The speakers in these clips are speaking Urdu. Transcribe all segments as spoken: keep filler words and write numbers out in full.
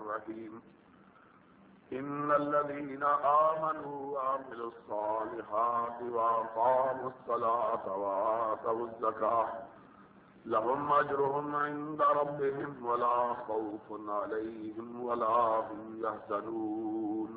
الرحيم إن الذين آمنوا وعملوا الصالحات وأقاموا الصلاة وآتوا الزكاة لهم أجرهم عند ربهم ولا خوف عليهم ولا هم يحزنون۔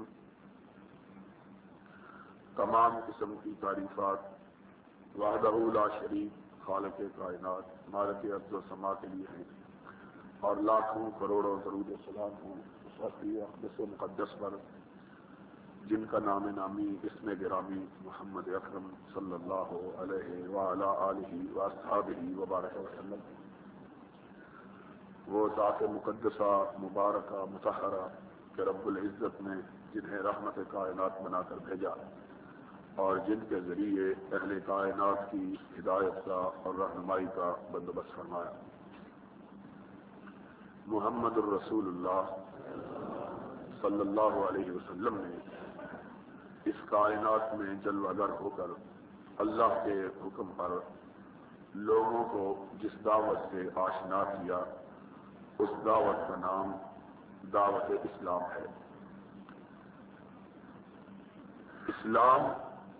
تمام قسم کی تعریفات وحدہ لا شریک خالق کائنات مالک ارض و سما کے لیے ہیں، اور لاکھوں کروڑوں درود و سلام ہوں اس وقتی اقدس و مقدس پر جن کا نام نامی اسم گرامی محمد اکرم صلی اللہ علیہ وعلی آلہ واصحابہ وبارک وسلم۔ وہ ذات مقدسہ مبارکہ مطہرہ کہ رب العزت نے جنہیں رحمت کائنات بنا کر بھیجا اور جن کے ذریعے اہل کائنات کی ہدایت کا اور رہنمائی کا بندوبست فرمایا۔ محمد الرسول اللہ صلی اللہ علیہ وسلم نے اس کائنات میں جلوہ گر ہو کر اللہ کے حکم پر لوگوں کو جس دعوت سے آشنا کیا اس دعوت کا نام دعوت اسلام ہے۔ اسلام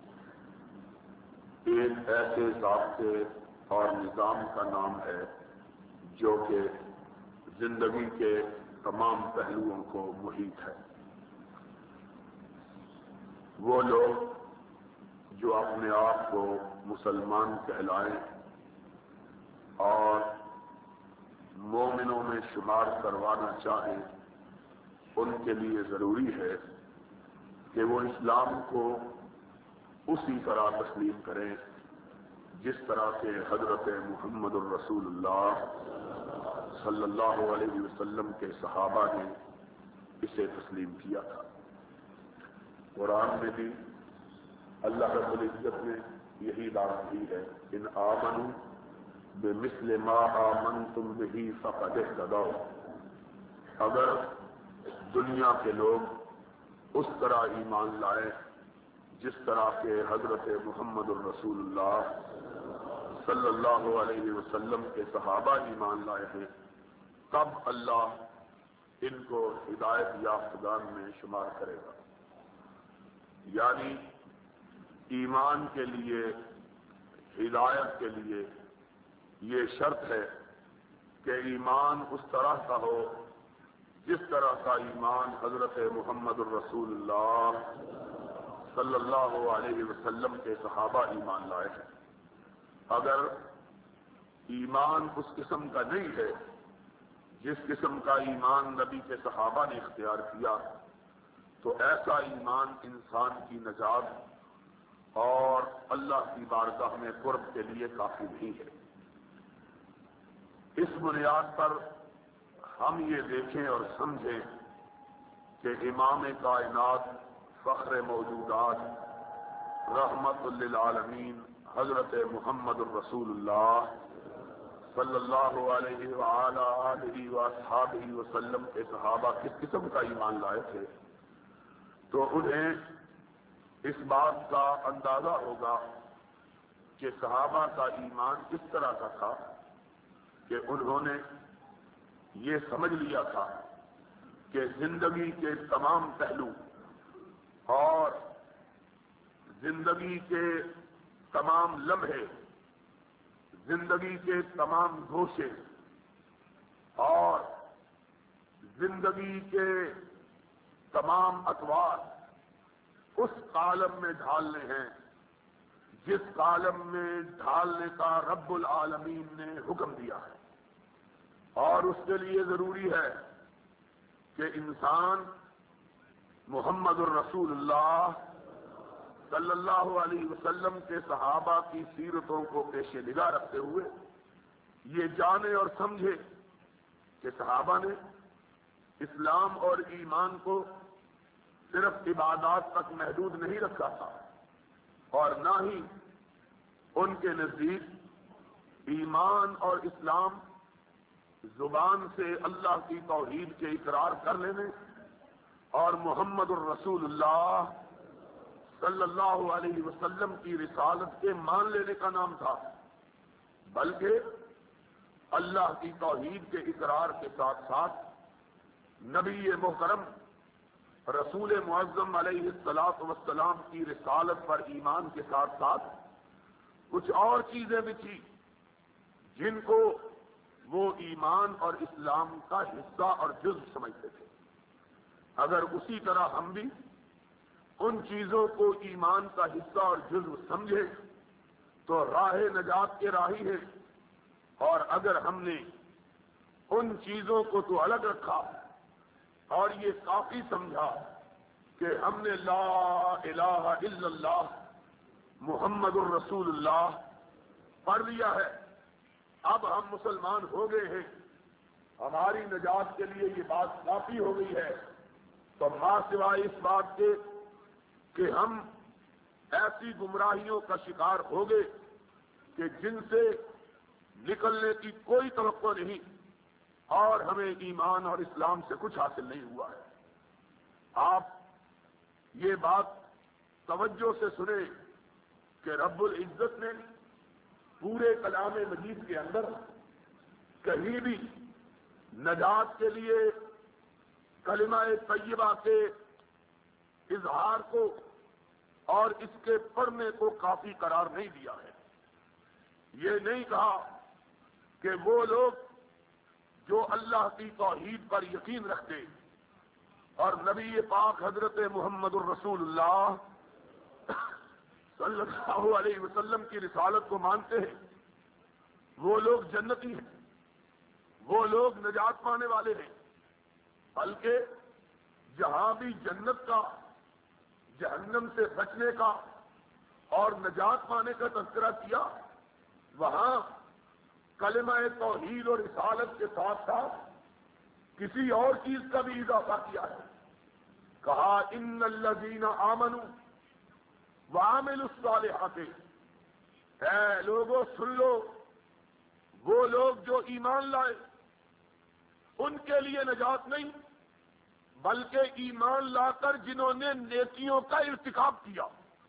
ایک ایسے ضابطے اور نظام کا نام ہے جو کہ زندگی کے تمام پہلوؤں کو محیط ہے۔ وہ لوگ جو اپنے آپ کو مسلمان کہلائیں اور مومنوں میں شمار کروانا چاہیں، ان کے لیے ضروری ہے کہ وہ اسلام کو اسی طرح تسلیم کریں جس طرح سے حضرت محمد الرسول اللہ صلی اللہ علیہ وسلم کے صحابہ نے اسے تسلیم کیا تھا۔ قرآن میں بھی اللہ رب العزت نے یہی بات کی ہے، ان آمنوا بمثل ما آمنتم به فقد اهتدوا۔ اگر دنیا کے لوگ اس طرح ایمان لائے جس طرح کہ حضرت محمد الرسول اللہ صلی اللہ علیہ وسلم کے صحابہ ایمان لائے ہیں، تب اللہ ان کو ہدایت یافتگان میں شمار کرے گا۔ یعنی ایمان کے لیے، ہدایت کے لیے یہ شرط ہے کہ ایمان اس طرح کا ہو جس طرح کا ایمان حضرت محمد الرسول اللہ صلی اللہ علیہ وسلم کے صحابہ ایمان لائے ہیں۔ اگر ایمان اس قسم کا نہیں ہے جس قسم کا ایمان نبی کے صحابہ نے اختیار کیا، تو ایسا ایمان انسان کی نجات اور اللہ کی بارگاہ میں قرب کے لیے کافی نہیں ہے۔ اس بنیاد پر ہم یہ دیکھیں اور سمجھیں کہ امام کائنات فخر موجودات رحمت للعالمین حضرت محمد الرسول اللہ صلی اللہ علیہ وآلہ آلہ واصحابہ وسلم کے صحابہ کس قسم کا ایمان لائے تھے، تو انہیں اس بات کا اندازہ ہوگا کہ صحابہ کا ایمان کس طرح کا تھا کہ انہوں نے یہ سمجھ لیا تھا کہ زندگی کے تمام پہلو اور زندگی کے تمام لمحے، زندگی کے تمام گوشے اور زندگی کے تمام اطوار اس عالم میں ڈھالنے ہیں جس عالم میں ڈھالنے کا رب العالمین نے حکم دیا ہے، اور اس کے لیے ضروری ہے کہ انسان محمد الرسول اللہ صلی اللہ علیہ وسلم کے صحابہ کی سیرتوں کو پیش نگاہ رکھتے ہوئے یہ جانے اور سمجھے کہ صحابہ نے اسلام اور ایمان کو صرف عبادات تک محدود نہیں رکھا تھا، اور نہ ہی ان کے نزدیک ایمان اور اسلام زبان سے اللہ کی توحید کے اقرار کر لینے اور محمد الرسول اللہ صلی اللہ علیہ وسلم کی رسالت کے مان لینے کا نام تھا، بلکہ اللہ کی توحید کے اقرار کے ساتھ ساتھ نبی محترم رسول معظم علیہ الصلوۃ والسلام کی رسالت پر ایمان کے ساتھ ساتھ کچھ اور چیزیں بھی تھیں جن کو وہ ایمان اور اسلام کا حصہ اور جزو سمجھتے تھے. اگر اسی طرح ہم بھی ان چیزوں کو ایمان کا حصہ اور جزو سمجھے تو راہ نجات کے راہی ہے، اور اگر ہم نے ان چیزوں کو تو الگ رکھا اور یہ کافی سمجھا کہ ہم نے لا الہ الا اللہ محمد الرسول اللہ پڑھ لیا ہے، اب ہم مسلمان ہو گئے ہیں، ہماری نجات کے لیے یہ بات کافی ہو گئی ہے، تو ماں سوائے اس بات کے کہ ہم ایسی گمراہیوں کا شکار ہو گئے کہ جن سے نکلنے کی کوئی توقع نہیں، اور ہمیں ایمان اور اسلام سے کچھ حاصل نہیں ہوا ہے. آپ یہ بات توجہ سے سنیں کہ رب العزت نے پورے کلام مجید کے اندر کہیں بھی نجات کے لیے کلمہ طیبہ کے اظہار کو اور اس کے پڑھنے کو کافی قرار نہیں دیا ہے. یہ نہیں کہا کہ وہ لوگ جو اللہ کی توحید پر یقین رکھتے اور نبی پاک حضرت محمد الرسول اللہ صلی اللہ علیہ وسلم کی رسالت کو مانتے ہیں، وہ لوگ جنتی ہیں، وہ لوگ نجات پانے والے ہیں. بلکہ جہاں بھی جنت کا، جہنم سے بچنے کا اور نجات پانے کا تذکرہ کیا، وہاں کلمہ توحید اور رسالت کے ساتھ ساتھ کسی اور چیز کا بھی اضافہ کیا ہے. کہا ان الذین آمنوا وعملوا الصالحات، اے لوگوں سن لو، وہ لوگ جو ایمان لائے ان کے لیے نجات نہیں، بلکہ ایمان لا کر جنہوں نے نیکیوں کا ارتکاب کیا،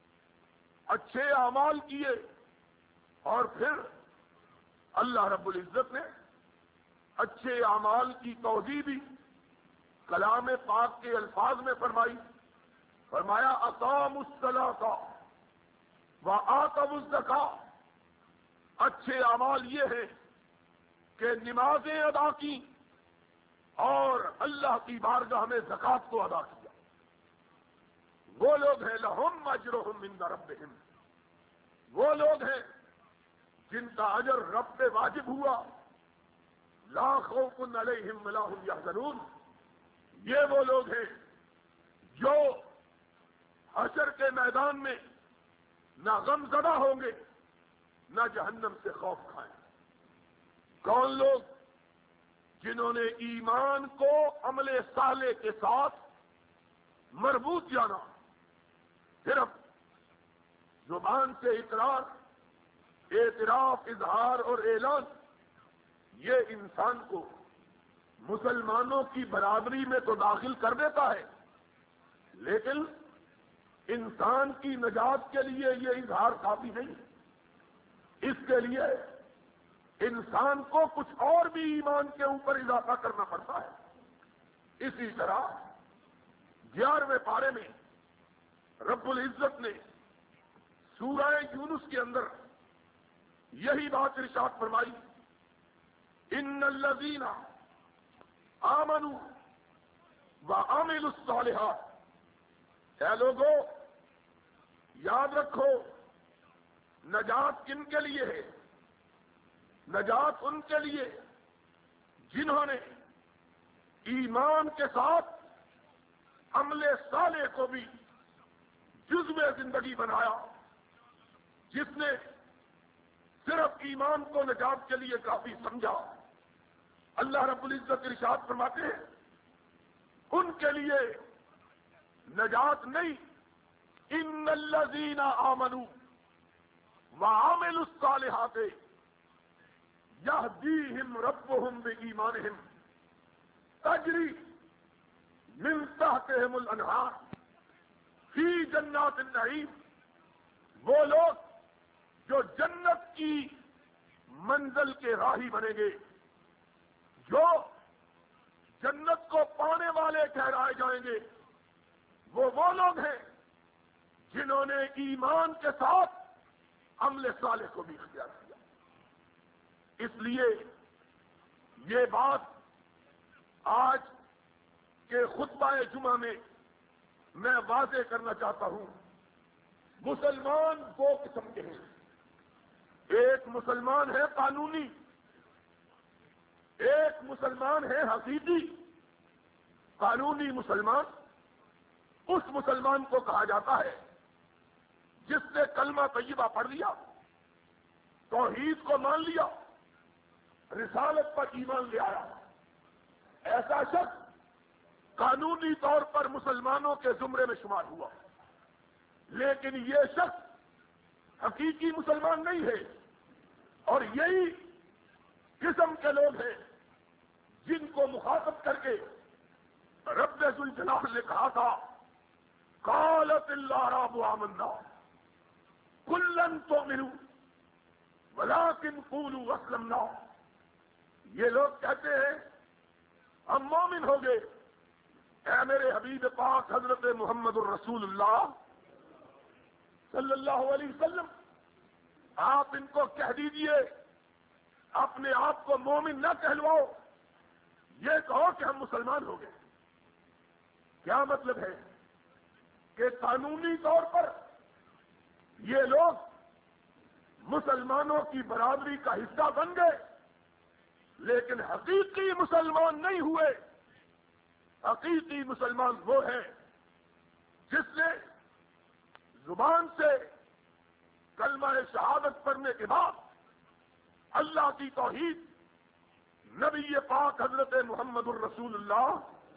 اچھے اعمال کیے، اور پھر اللہ رب العزت نے اچھے اعمال کی توضیح بھی کلام پاک کے الفاظ میں فرمائی. فرمایا اقاموا الصلاۃ وآتوا الزکاۃ، اچھے اعمال یہ ہیں کہ نمازیں ادا کی اور اللہ کی بارگاہ میں زکوٰۃ کو ادا کیا. وہ لوگ ہیں لہم اجرہم عند ربہم، وہ لوگ ہیں جن کا اجر رب پہ واجب ہوا. لا خوف علیہم ولا هم یحزنون، یہ وہ لوگ ہیں جو حشر کے میدان میں نہ غم زدہ ہوں گے نہ جہنم سے خوف کھائیں. کون لوگ؟ جنہوں نے ایمان کو عمل صالح کے ساتھ مربوط جانا، صرف زبان سے اقرار، اعتراف، اظہار اور اعلان، یہ انسان کو مسلمانوں کی برابری میں تو داخل کر دیتا ہے، لیکن انسان کی نجات کے لیے یہ اظہار کافی نہیں. اس کے لیے انسان کو کچھ اور بھی ایمان کے اوپر اضافہ کرنا پڑتا ہے. اسی طرح گیارہویں پارے میں رب العزت نے سورہ یونس کے اندر یہی بات ارشاد فرمائی، ان الذین آمنوا وعملوا الصالحات، اے لوگوں یاد رکھو نجات کن کے لیے ہے؟ نجات ان کے لیے جنہوں نے ایمان کے ساتھ عمل صالح کو بھی جزو زندگی بنایا. جس نے صرف ایمان کو نجات کے لیے کافی سمجھا، اللہ رب العزت ارشاد فرماتے ہیں ان کے لیے نجات نہیں. ان الذین آمنوا وعملوا الصالحات یہدیہم ربہم بایمانہم تجری من تحتہم الانہار فی جنات النعیم، وہ لوگ جو جنت کی منزل کے راہی بنیں گے، جو جنت کو پانے والے ٹھہرائے جائیں گے وہ وہ لوگ ہیں جنہوں نے ایمان کے ساتھ عمل صالح کو بھی اختیار کیا. اس لیے یہ بات آج کے خطبہ جمعہ میں میں واضح کرنا چاہتا ہوں. مسلمان دو قسم کے ہیں. ایک مسلمان ہے قانونی, ایک مسلمان ہے حقیقی. قانونی مسلمان اس مسلمان کو کہا جاتا ہے جس نے کلمہ طیبہ پڑھ لیا, توحید کو مان لیا, رسالت پر ایمان لے آیا. ایسا شخص قانونی طور پر مسلمانوں کے زمرے میں شمار ہوا, لیکن یہ شخص حقیقی مسلمان نہیں ہے. اور یہی قسم کے لوگ ہیں جن کو مخاطب کر کے رب ذوالجلال نے کہا تھا قالت الاعراب آمنا قل لن تؤمنوا ولكن قولوا اسلمنا. یہ لوگ کہتے ہیں ہم مومن ہو گئے. اے میرے حبیب پاک حضرت محمد الرسول اللہ صلی اللہ علیہ وسلم, آپ ان کو کہہ دیجئے اپنے آپ کو مومن نہ کہلواؤ, یہ کہو کہ ہم مسلمان ہو گئے. کیا مطلب ہے کہ قانونی طور پر یہ لوگ مسلمانوں کی برادری کا حصہ بن گئے, لیکن حقیقی مسلمان نہیں ہوئے. حقیقی مسلمان وہ ہے جس نے زبان سے کلمہ شہادت پڑھنے کے بعد اللہ کی توحید, نبی پاک حضرت محمد الرسول اللہ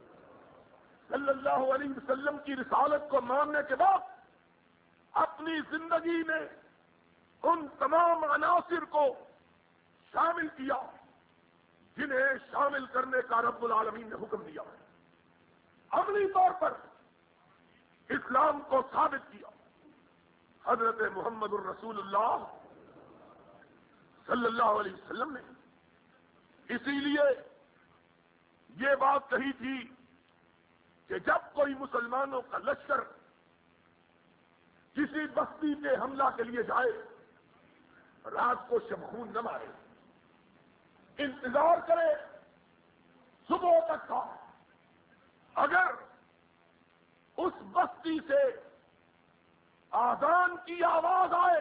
صلی اللہ علیہ وسلم کی رسالت کو ماننے کے بعد اپنی زندگی میں ان تمام عناصر کو شامل کیا جنہیں شامل کرنے کا رب العالمین نے حکم دیا. عملی طور پر اسلام کو ثابت کیا حضرت محمد الرسول اللہ صلی اللہ علیہ وسلم نے. اسی لیے یہ بات کہی تھی کہ جب کوئی مسلمانوں کا لشکر کسی بستی کے حملہ کے لیے جائے, رات کو شمخون نہ مارے, انتظار کرے صبح تک کا. اگر اس بستی سے آذان کی آواز آئے,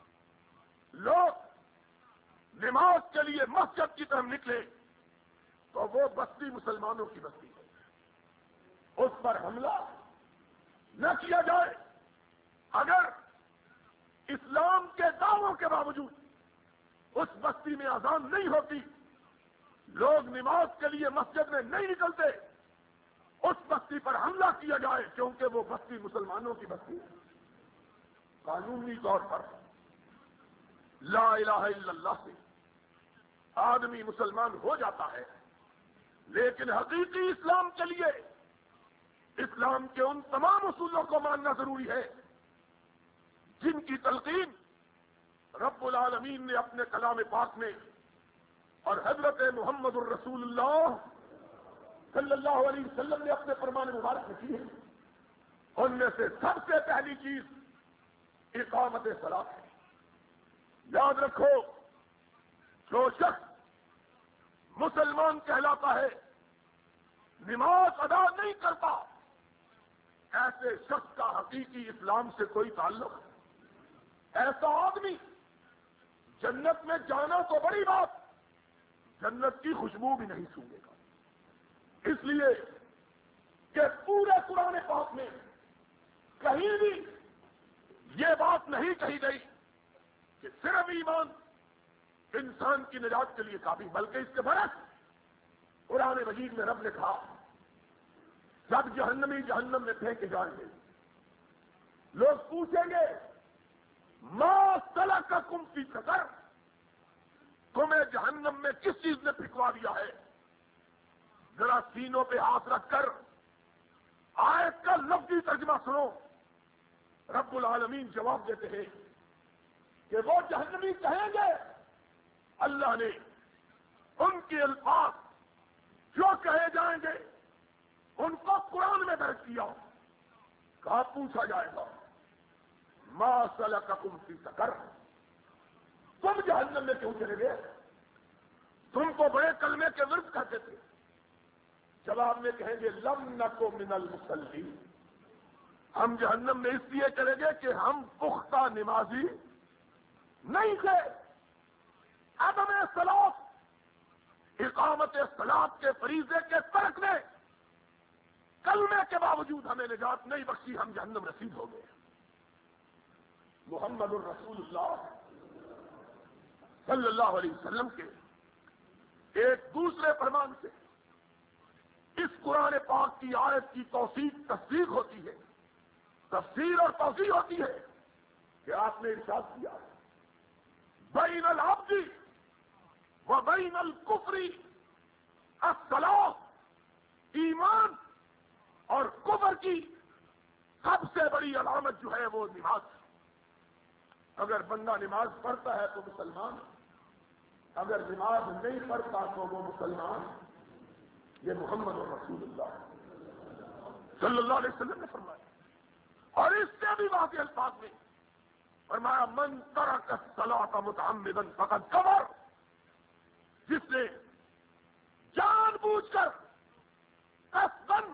لوگ نماز کے لیے مسجد کی طرف نکلے, تو وہ بستی مسلمانوں کی بستی ہے. اس پر حملہ نہ کیا جائے. اگر اسلام کے دعووں کے باوجود اس بستی میں اذان نہیں ہوتی, لوگ نماز کے لیے مسجد میں نہیں نکلتے, اس بستی پر حملہ کیا جائے کیونکہ وہ بستی مسلمانوں کی بستی ہے. قانونی طور پر لا الہ الا اللہ سے آدمی مسلمان ہو جاتا ہے, لیکن حقیقی اسلام کے لیے اسلام کے ان تمام اصولوں کو ماننا ضروری ہے جن کی تلقین رب العالمین نے اپنے کلام پاک میں اور حضرت محمد الرسول اللہ صلی اللہ علیہ وسلم نے اپنے فرمان مبارک میں کی ہے. ان میں سے سب سے پہلی چیز اقامت صلاۃ ہے. یاد رکھو, جو شخص مسلمان کہلاتا ہے نماز ادا نہیں کرتا, ایسے شخص کا حقیقی اسلام سے کوئی تعلق. ایسا آدمی جنت میں جانا تو بڑی بات, جنت کی خوشبو بھی نہیں سونگے گا. اس لیے کہ پورے قرآن پاک میں کہیں بھی یہ بات نہیں کہی گئی کہ صرف ایمان انسان کی نجات کے لیے کافی, بلکہ اس کے برعکس قرآن مجید میں رب نے کہا سب جہنمی جہنم میں پھینکے جائیں گے. لوگ پوچھیں گے ما سلککم فی سقر, تمہیں جہنم میں کس چیز نے پھینکوا دیا ہے؟ ذرا سینوں پہ ہاتھ رکھ کر آیت کا لفظی ترجمہ سنو. رب العالمین جواب دیتے ہیں کہ وہ جہنمی کہیں گے اللہ نے ان کے الفاظ جو کہے جائیں گے ان کو قرآن میں درج کیا، کہا پوچھا جائے گا ما سلککم فی سقر، تم جہنم میں کیوں چلے گئے؟ تم کو بڑے کلمے کے ورد کرتے تھے۔ جواب میں کہیں گے لم نکو من المصلین، ہم جہنم میں اس لیے چلے گئے کہ ہم پختہ نمازی نہیں تھے۔ عدم صلاۃ، اقامت صلاۃ کے فریضے کے ترک نے کلمے کے باوجود ہمیں نجات نہیں بخشی، ہم جہنم رسید ہو گئے۔ محمد الرسول اللہ صلی اللہ علیہ وسلم کے ایک دوسرے فرمان سے اس قرآن پاک کی آیت کی توثیق تصدیق ہوتی ہے، تفسیر اور توثیق ہوتی ہے کہ آپ نے ارشاد کیا بین العبد و بین الکفر الصلاۃ، ایمان اور کفر کی سب سے بڑی علامت جو ہے وہ نماز۔ اگر بندہ نماز پڑھتا ہے تو مسلمان، اگر نماز نہیں پڑھتا تو وہ مسلمان۔ یہ محمد رسول اللہ صلی اللہ علیہ وسلم نے فرمایا، اور اس سے بھی واضح الفاظ میں فرمایا من ترک الصلاۃ متعمدا فقد کفر، جس نے جان بوجھ کر قصداً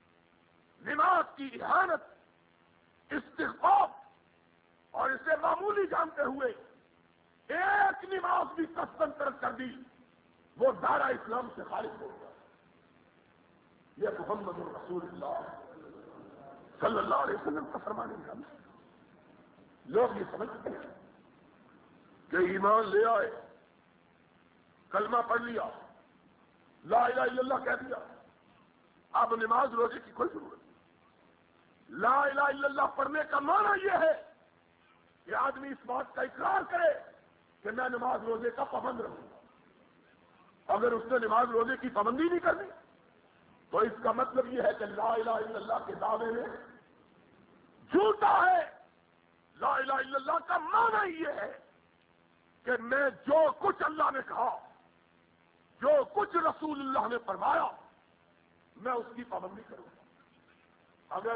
نماز کی اہانت، استخفاف اور اسے معمولی جانتے ہوئے ایک نماز بھی قصداً ترک کر دی، وہ دائرہ اسلام سے خارج ہو گیا۔ یہ محمد الرسول اللہ صلی اللہ علیہ وسلم کا فرمان ہے۔ لوگ یہ سمجھتے ہیں کہ ایمان لے آئے، کلمہ پڑھ لیا، لا الہ الا اللہ کہہ دیا، اب نماز روزے کی کوئی ضرورت نہیں۔ لا الہ الا اللہ پڑھنے کا معنی یہ ہے کہ آدمی اس بات کا اقرار کرے کہ میں نماز روزے کا پابند رہوں گا۔ اگر اس نے نماز روزے کی پابندی نہیں کرنی تو اس کا مطلب یہ ہے کہ لا الہ الا اللہ کے دعوے میں جھوٹا ہے۔ لا الہ الا اللہ کا معنی یہ ہے کہ میں جو کچھ اللہ نے کہا، جو کچھ رسول اللہ نے فرمایا، میں اس کی پابندی کروں گا۔ اگر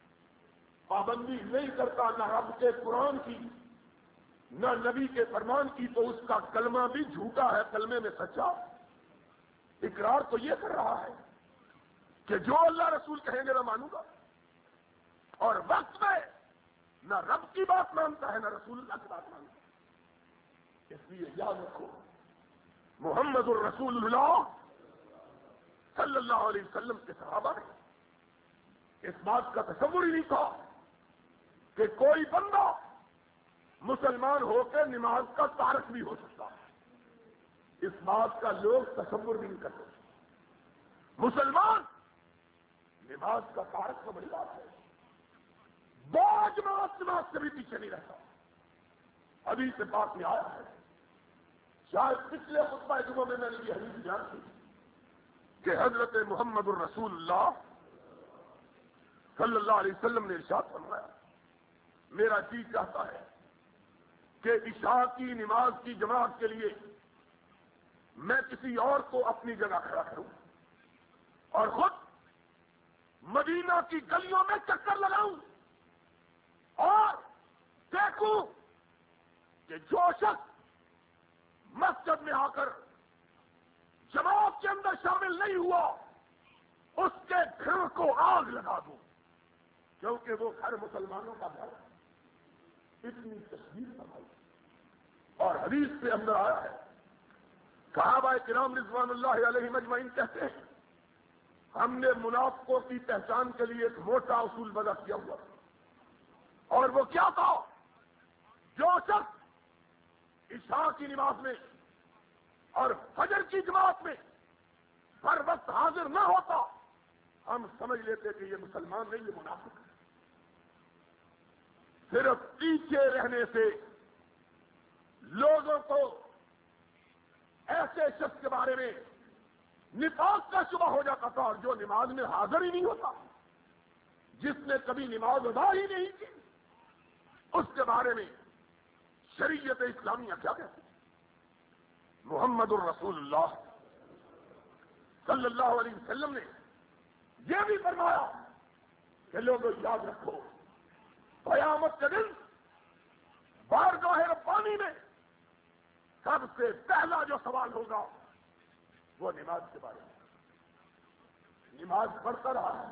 پابندی نہیں کرتا نہ رب کے قرآن کی نہ نبی کے فرمان کی تو اس کا کلمہ بھی جھوٹا ہے، کلمے میں سچا اقرار تو یہ کر رہا ہے کہ جو اللہ رسول کہیں گے میں مانوں گا، اور وقت میں نہ رب کی بات مانتا ہے نہ رسول اللہ کی بات مانتا ہے۔ اس لیے یاد رکھو محمد الرسول اللہ صلی اللہ علیہ وسلم کے صحابہ نے اس بات کا تصور ہی نہیں تھا کہ کوئی بندہ مسلمان ہو کے نماز کا تارک بھی ہو سکتا ہے۔ اس بات کا لوگ تصور نہیں کرتے۔ مسلمان نماز کا تارک تو بڑی بات ہے، دو جماعت نماز سے بھی پیچھے نہیں رہتا۔ ابھی سے بات میں آیا ہے، شاید پچھلے خطبہ جمعہ میں میں نے یہ حدیث بیان کی کہ حضرت محمد الرسول اللہ صلی اللہ علیہ وسلم نے ارشاد فرمایا میرا جی چاہتا ہے کہ عشاء کی نماز کی جماعت کے لیے میں کسی اور کو اپنی جگہ کھڑا کروں اور خود مدینہ کی گلیوں میں چکر لگاؤں اور دیکھوں کہ جو شخص مسجد میں آ کر جماعت کے اندر شامل نہیں ہوا اس کے گھر کو آگ لگا دوں، کیونکہ وہ گھر مسلمانوں کا گھر ہے۔ اتنی تصویر بنائی اور حدیث سے اندر آیا ہے، صحابہ کرام رضوان اللہ علیہ مجمعین کہتے ہیں ہم نے منافقوں کی پہچان کے لیے ایک موٹا اصول وضع کیا ہوا اور وہ کیا تھا؟ جو شخص عشاء کی نماز میں اور فجر کی جماعت میں ہر وقت حاضر نہ ہوتا ہم سمجھ لیتے کہ یہ مسلمان نہیں، یہ منافق ہے۔ صرف پیچھے رہنے سے لوگوں کو ایسے شخص کے بارے میں نفاق کا شبہ ہو جاتا تھا، اور جو نماز میں حاضر ہی نہیں ہوتا، جس نے کبھی نماز ادا ہی نہیں کی، اس کے بارے میں شریعت اسلامیہ کیا کہتی ہے؟ محمد الرسول اللہ صلی اللہ علیہ وسلم نے یہ بھی فرمایا کہ لوگوں یاد رکھو قیامت کے دن بارگاہ ربانی میں سب سے پہلا جو سوال ہوگا وہ نماز کے بارے میں۔ نماز پڑھتا رہا،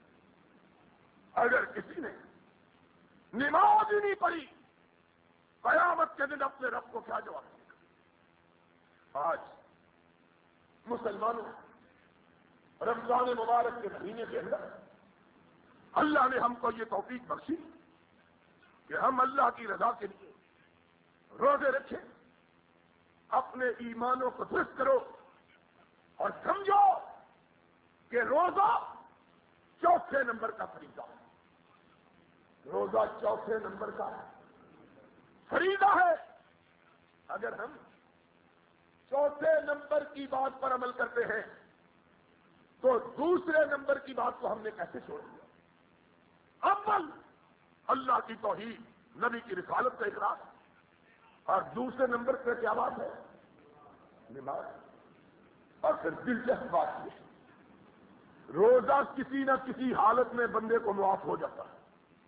اگر کسی نے نماز ہی نہیں پڑھی قیامت کے دن اپنے رب کو کیا جواب دے گا؟ آج مسلمانوں رمضان مبارک کے مہینے کے اندر اللہ نے ہم کو یہ توفیق بخشی کہ ہم اللہ کی رضا کے لیے روزے رکھیں، اپنے ایمانوں کو درست کرو اور سمجھو کہ روزہ چوتھے نمبر کا فریضہ ہے۔ روزہ چوتھے نمبر کا فریضہ ہے۔ اگر ہم چوتھے نمبر کی بات پر عمل کرتے ہیں تو دوسرے نمبر کی بات کو ہم نے کیسے چھوڑ دیا؟ اول اللہ کی توحید، نبی کی رسالت کا اقرار، اور دوسرے نمبر پہ کیا بات ہے؟ نماز۔ اور پھر دلچسپ بات یہ، روزہ کسی نہ کسی حالت میں بندے کو معاف ہو جاتا ہے۔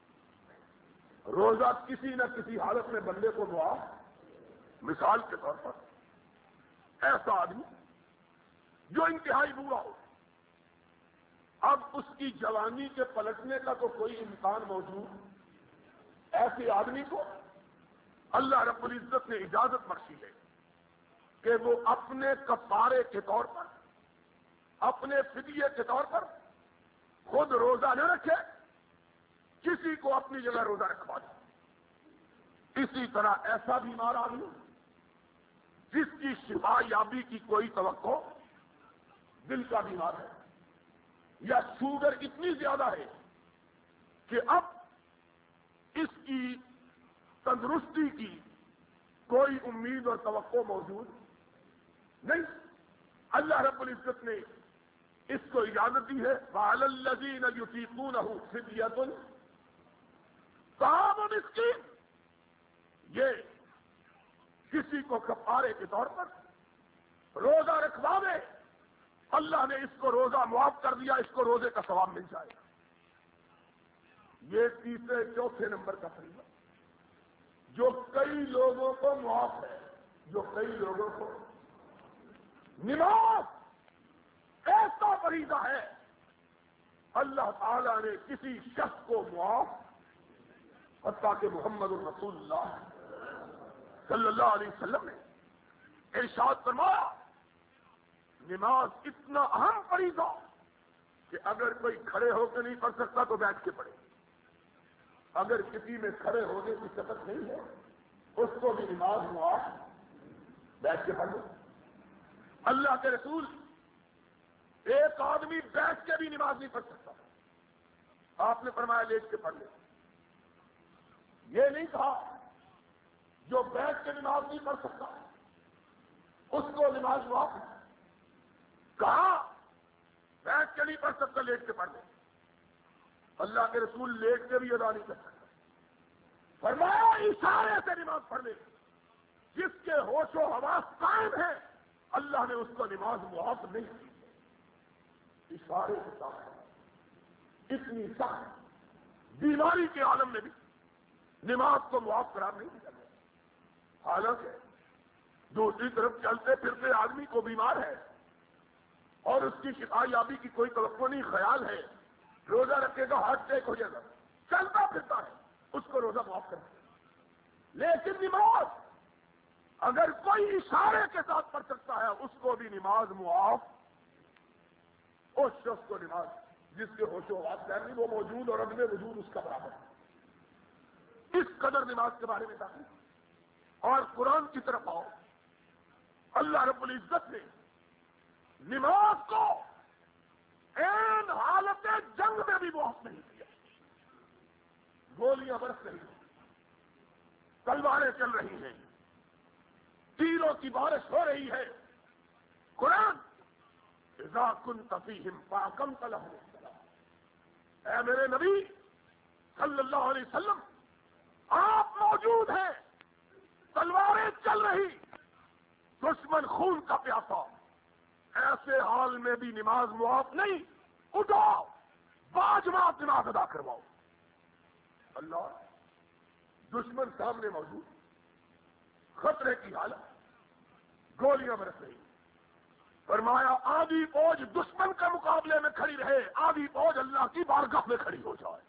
روزہ کسی نہ کسی حالت میں بندے کو معاف، مثال کے طور پر ایسا آدمی جو انتہائی بوڑھا ہو، اب اس کی جوانی کے پلٹنے کا تو کوئی امکان موجود، ایسے آدمی کو اللہ رب العزت نے اجازت بخشی ہے کہ وہ اپنے کفارے کے طور پر، اپنے فدیے کے طور پر خود روزہ نہ رکھے، کسی کو اپنی جگہ روزہ رکھوا دے۔ اسی طرح ایسا بیمار آدمی جس کی شفا یابی کی کوئی توقع، دل کا بیمار ہے یا شوگر اتنی زیادہ ہے کہ اب اس کی تندرستی کی کوئی امید اور توقع موجود نہیں، اللہ رب العزت نے اس کو اجازت دی ہے۔ وَعَلَى الَّذِينَ يُطِيقُونَهُ فِدْيَةٌ طَعَامُ مِسْكِينٍ، یہ کسی کو کفارے کے طور پر روزہ رکھوا دے، اللہ نے اس کو روزہ معاف کر دیا، اس کو روزے کا ثواب مل جائے گا۔ یہ تیسرے چوتھے نمبر کا فریضہ جو کئی لوگوں کو معاف ہے، جو کئی لوگوں کو، نماز ایسا فریضہ ہے اللہ تعالیٰ نے کسی شخص کو معاف، حتیٰ کہ محمد الرسول اللہ صلی اللہ علیہ وسلم نے ارشاد فرمایا، نماز اتنا اہم فریضہ کہ اگر کوئی کھڑے ہو کے نہیں پڑھ سکتا تو بیٹھ کے پڑھے، اگر کسی میں کھڑے ہونے کی طاقت نہیں ہے اس کو بھی نماز معاف، بیٹھ کے پڑھ لو۔ اللہ کے رسول، ایک آدمی بیٹھ کے بھی نماز نہیں پڑھ سکتا، آپ نے فرمایا لیٹ کے پڑھ لے۔ یہ نہیں کہا جو بیٹھ کے نماز نہیں پڑھ سکتا اس کو نماز معاف، کہا بیٹھ کے نہیں پڑھ سکتا لیٹ کے پڑھ لے۔ اللہ کے رسول لیٹ کے بھی ادا نہیں کر سکتا، فرمایا اشارے سے نماز پڑھ لے، جس کے ہوش و حواس قائم ہے اللہ نے اس کو نماز معاف نہیں کی، اشارے کے ساتھ۔ اتنی سخت بیماری کے عالم میں بھی نماز کو معاف قرار نہیں دیا گیا، حالانکہ دوسری طرف چلتے پھرتے آدمی کو بیمار ہے اور اس کی شفا یابی کی کوئی توقع نہیں، خیال ہے روزہ رکھے گا ہارٹ اٹیک ہو جائے گا، چلتا پھرتا ہے، اس کو روزہ معاف کر دے۔ لیکن نماز اگر کوئی اشارے کے ساتھ پڑھ سکتا ہے اس کو بھی نماز معاف، اس شخص کو نماز جس کے ہوش و حواس نہیں وہ موجود اور عدم وجود اس کا برابر ہے۔ اس قدر نماز کے بارے میں داخل اور قرآن کی طرف آؤ، اللہ رب العزت نے نماز کو این حالت جنگ میں بھی معاف نہیں کیا۔ گولیاں برس رہی ہیں، تلواریں چل رہی ہیں، تیروں کی بارش ہو رہی ہے، قرآن اذا كنت فيهم فاقمت لهم الصلاة، اے میرے نبی صلی اللہ علیہ وسلم آپ موجود ہیں، تلواریں چل رہی، دشمن خون کا پیاسا، ایسے حال میں بھی نماز معاف نہیں، اٹھاؤ باجماعت نماز ادا کرواؤ۔ اللہ، دشمن سامنے موجود، خطرے کی حالت، گولیاں برس رہی، فرمایا آدھی فوج دشمن کے مقابلے میں کھڑی رہے، آدھی فوج اللہ کی بارگاہ میں کھڑی ہو جائے۔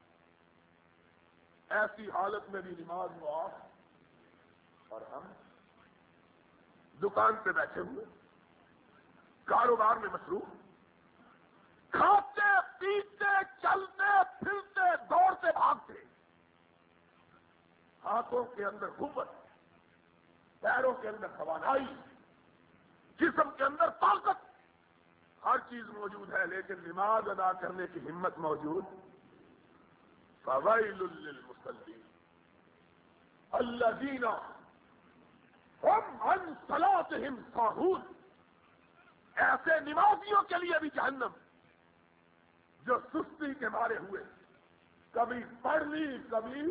ایسی حالت میں بھی نماز معاف، اور ہم دکان پہ بیٹھے ہوئے، کاروبار میں مصروف، کھاتے پیتے چلتے پھرتے دوڑتے بھاگتے، ہاتھوں کے اندر قوت، پیروں کے اندر توانائی، جسم کے اندر طاقت، ہر چیز موجود ہے، لیکن نماز ادا کرنے کی ہمت موجود۔ فویل للمصلین الذین هم عن صلاتهم ساہون، ایسے نمازیوں کے لیے بھی جہنم جو سستی کے مارے ہوئے کبھی پڑھ لی کبھی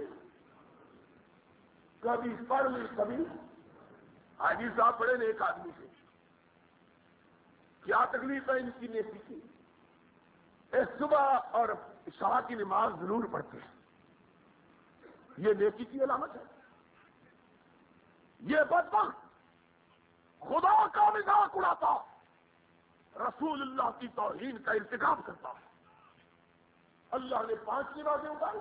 کبھی پڑھ لی کبھی حاجی صاحب بڑے نیک آدمی تھے، کیا تکلیف ہے ان کی نیکی کی؟ اس صبح اور عشاء کی نماز ضرور پڑھتے ہیں، یہ نیکی کی علامت ہے۔ یہ بدبخت خدا کا مذاق اڑاتا، رسول اللہ کی توہین کا ارتکاب کرتا ہے۔ اللہ نے پانچ نمازیں اتاری،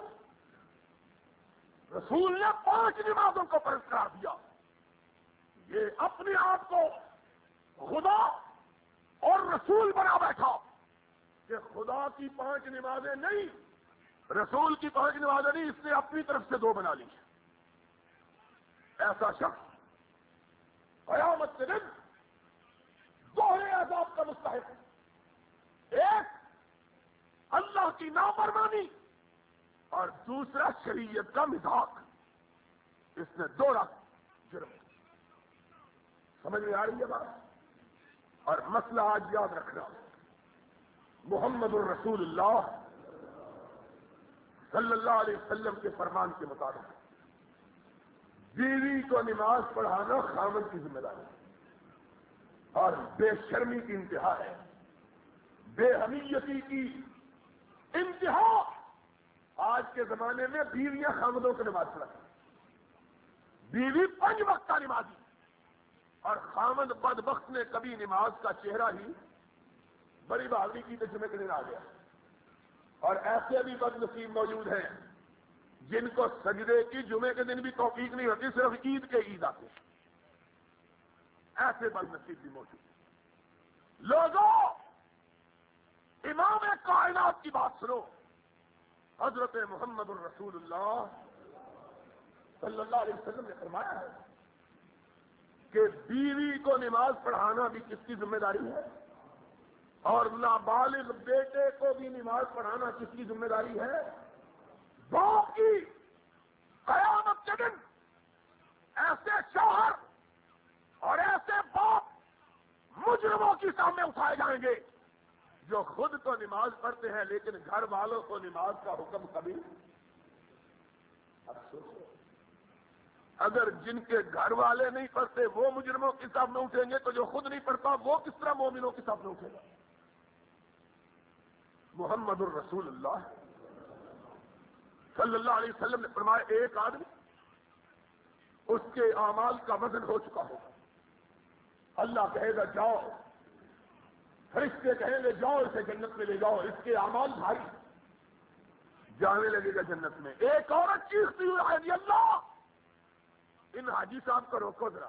رسول نے پانچ نمازوں کو فرض قرار دیا، یہ اپنے آپ کو خدا اور رسول بنا بیٹھا کہ خدا کی پانچ نمازیں نہیں، رسول کی پانچ نمازیں نہیں، اس نے اپنی طرف سے دو بنا لی۔ ایسا شخص قیامت کے دن دوہرے عذاب کا مستحق، ایک اللہ کی نافرمانی اور دوسرا شریعت کا مذاق، اس نے دوہرا جرم۔ سمجھ میں آ رہی ہے بات؟ اور مسئلہ آج یاد رکھنا، محمد الرسول اللہ صلی اللہ علیہ وسلم کے فرمان کے مطابق بیوی کو نماز پڑھانا خاوند کی ذمہ داری ہے، اور بے شرمی کی انتہا ہے، بے حمیتی کی انتہا۔ آج کے زمانے میں بیویاں خاوندوں کو نماز پڑھاتی، بیوی پنج وقتہ نمازی، اور خاوند بدبخت نے کبھی نماز کا چہرہ ہی بڑی بہادری کی تو جمعے کے دن آ گیا۔ اور ایسے بھی بد نصیب موجود ہیں جن کو سجدے کی جمعے کے دن بھی توفیق نہیں ہوتی، صرف عید کے عید آتے ہیں، ایسے بد نصیب بھی موجود ہیں۔ لوگوں، امام کائنات کی بات سنو، حضرت محمد الرسول اللہ صلی اللہ علیہ وسلم نے فرمایا ہے کہ بیوی کو نماز پڑھانا بھی کس کی ذمہ داری ہے، اور نابالغ بیٹے کو بھی نماز پڑھانا کس کی ذمہ داری ہے؟ باپ کی۔ قیامت کے دن ایسے شوہر اور ایسے باپ مجرموں کی سامنے اٹھائے جائیں گے جو خود تو نماز پڑھتے ہیں لیکن گھر والوں کو نماز کا حکم کبھی۔ اب سوچو، اگر جن کے گھر والے نہیں پڑھتے وہ مجرموں کے سامنے اٹھیں گے تو جو خود نہیں پڑھتا وہ کس طرح مومنوں کے سامنے اٹھے گا؟ محمد الرسول اللہ صلی اللہ علیہ وسلم نے فرمایا، ایک آدمی اس کے اعمال کا وزن ہو چکا ہوگا، اللہ کہے گا جاؤ، فرشتے کہیں گے جاؤ اسے جنت میں لے جاؤ، اس کے اعمال بھاری، جانے لگے گا جنت میں۔ ایک عورت چیختی ہوئی آئے گی، اللہ ان حاجی صاحب کو روکو ذرا،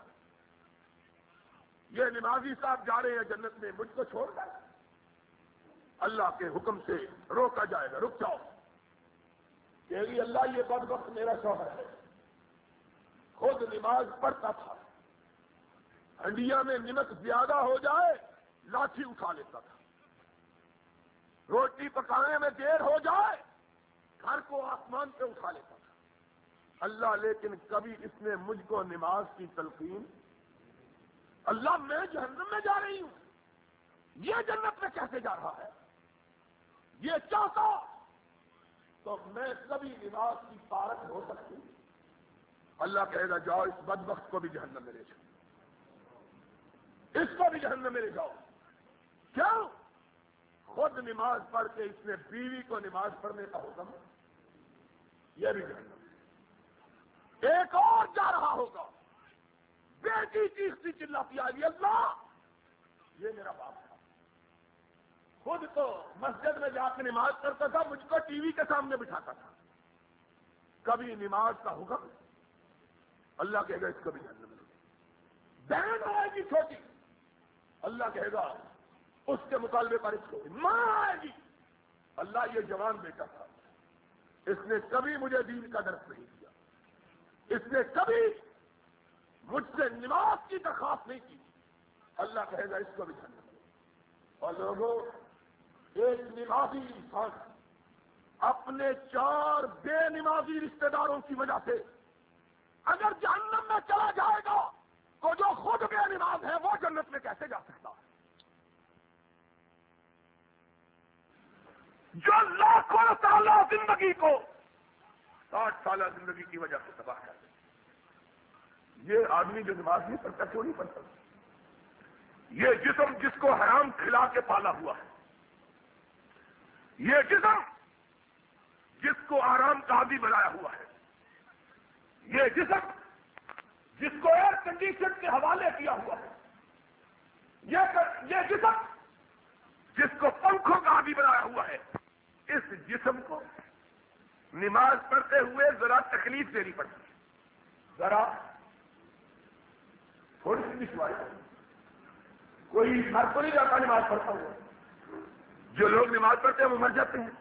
یہ نمازی صاحب جا رہے ہیں جنت میں، مجھ کو چھوڑ کر۔ اللہ کے حکم سے روکا جائے گا، رک جاؤ۔ کہے گی اللہ یہ بدبخت میرا شوہر ہے، خود نماز پڑھتا تھا، ہنڈیا میں نمک زیادہ ہو جائے لاٹھی اٹھا لیتا تھا، روٹی پکانے میں دیر ہو جائے گھر کو آسمان پہ اٹھا لیتا تھا۔ اللہ لیکن کبھی اس نے مجھ کو نماز کی تلقین، اللہ میں جہنم میں جا رہی ہوں، یہ جنت میں کیسے جا رہا ہے؟ یہ چاہتا تو میں کبھی نماز کی پارک ہو سکتی؟ اللہ کہے گا جاؤ اس بدبخت کو بھی جہنم میں لے جاؤ، اس کو بھی جہنم میں لے جاؤ۔ کیوں؟ خود نماز پڑھ کے اس نے بیوی کو نماز پڑھنے کا حکم، یہ بھی جہنم۔ ایک اور جا رہا ہوگا، بیٹی چیختی چلاتی آئی، اللہ یہ میرا باپ تھا، خود تو مسجد میں جا کے نماز کرتا تھا، مجھ کو ٹی وی کے سامنے بٹھاتا تھا، کبھی نماز کا حکم، اللہ کہے گا اس کو بھی جہنم میں۔ بہن آئے گی چھوٹی، اللہ کہے گا اس کے مطالبے پر اس کو۔ ماں آئے گی، اللہ یہ جوان بیٹا تھا، اس نے کبھی مجھے دین کا درس نہیں دیا، اس نے کبھی مجھ سے نماز کی درخواست نہیں کی، اللہ کہے گا اس کو بھی جہنم میں۔ اور لوگوں، ایک نمازی انسان اپنے چار بے نمازی رشتہ داروں کی وجہ سے اگر جہنم میں چلا جائے گا تو جو خود بے نماز ہے وہ جنت میں کیسے جا سکتا ہے؟ جو لاکھوں سالہ زندگی کو ساٹھ سالہ زندگی کی وجہ سے تباہ کر دے، یہ آدمی جو نماز نہیں پڑھتا کیوں نہیں پڑھتا؟ یہ جسم جس کو حرام کھلا کے پالا ہوا ہے، یہ جسم جس کو آرام کا عادی بنایا ہوا ہے، یہ جسم جس کو ایئر کنڈیشن کے حوالے کیا ہوا ہے، یہ یہ جسم جس کو پنکھوں کا عادی بنایا ہوا ہے، اس جسم کو نماز پڑھتے ہوئے ذرا تکلیف دینی پڑتی ہے، ذرا تھوڑی سی دشواری۔ کوئی مر تو نہیں جاتا نماز پڑھتا ہوا، جو لوگ نماز پڑھتے ہیں وہ مر جاتے ہیں۔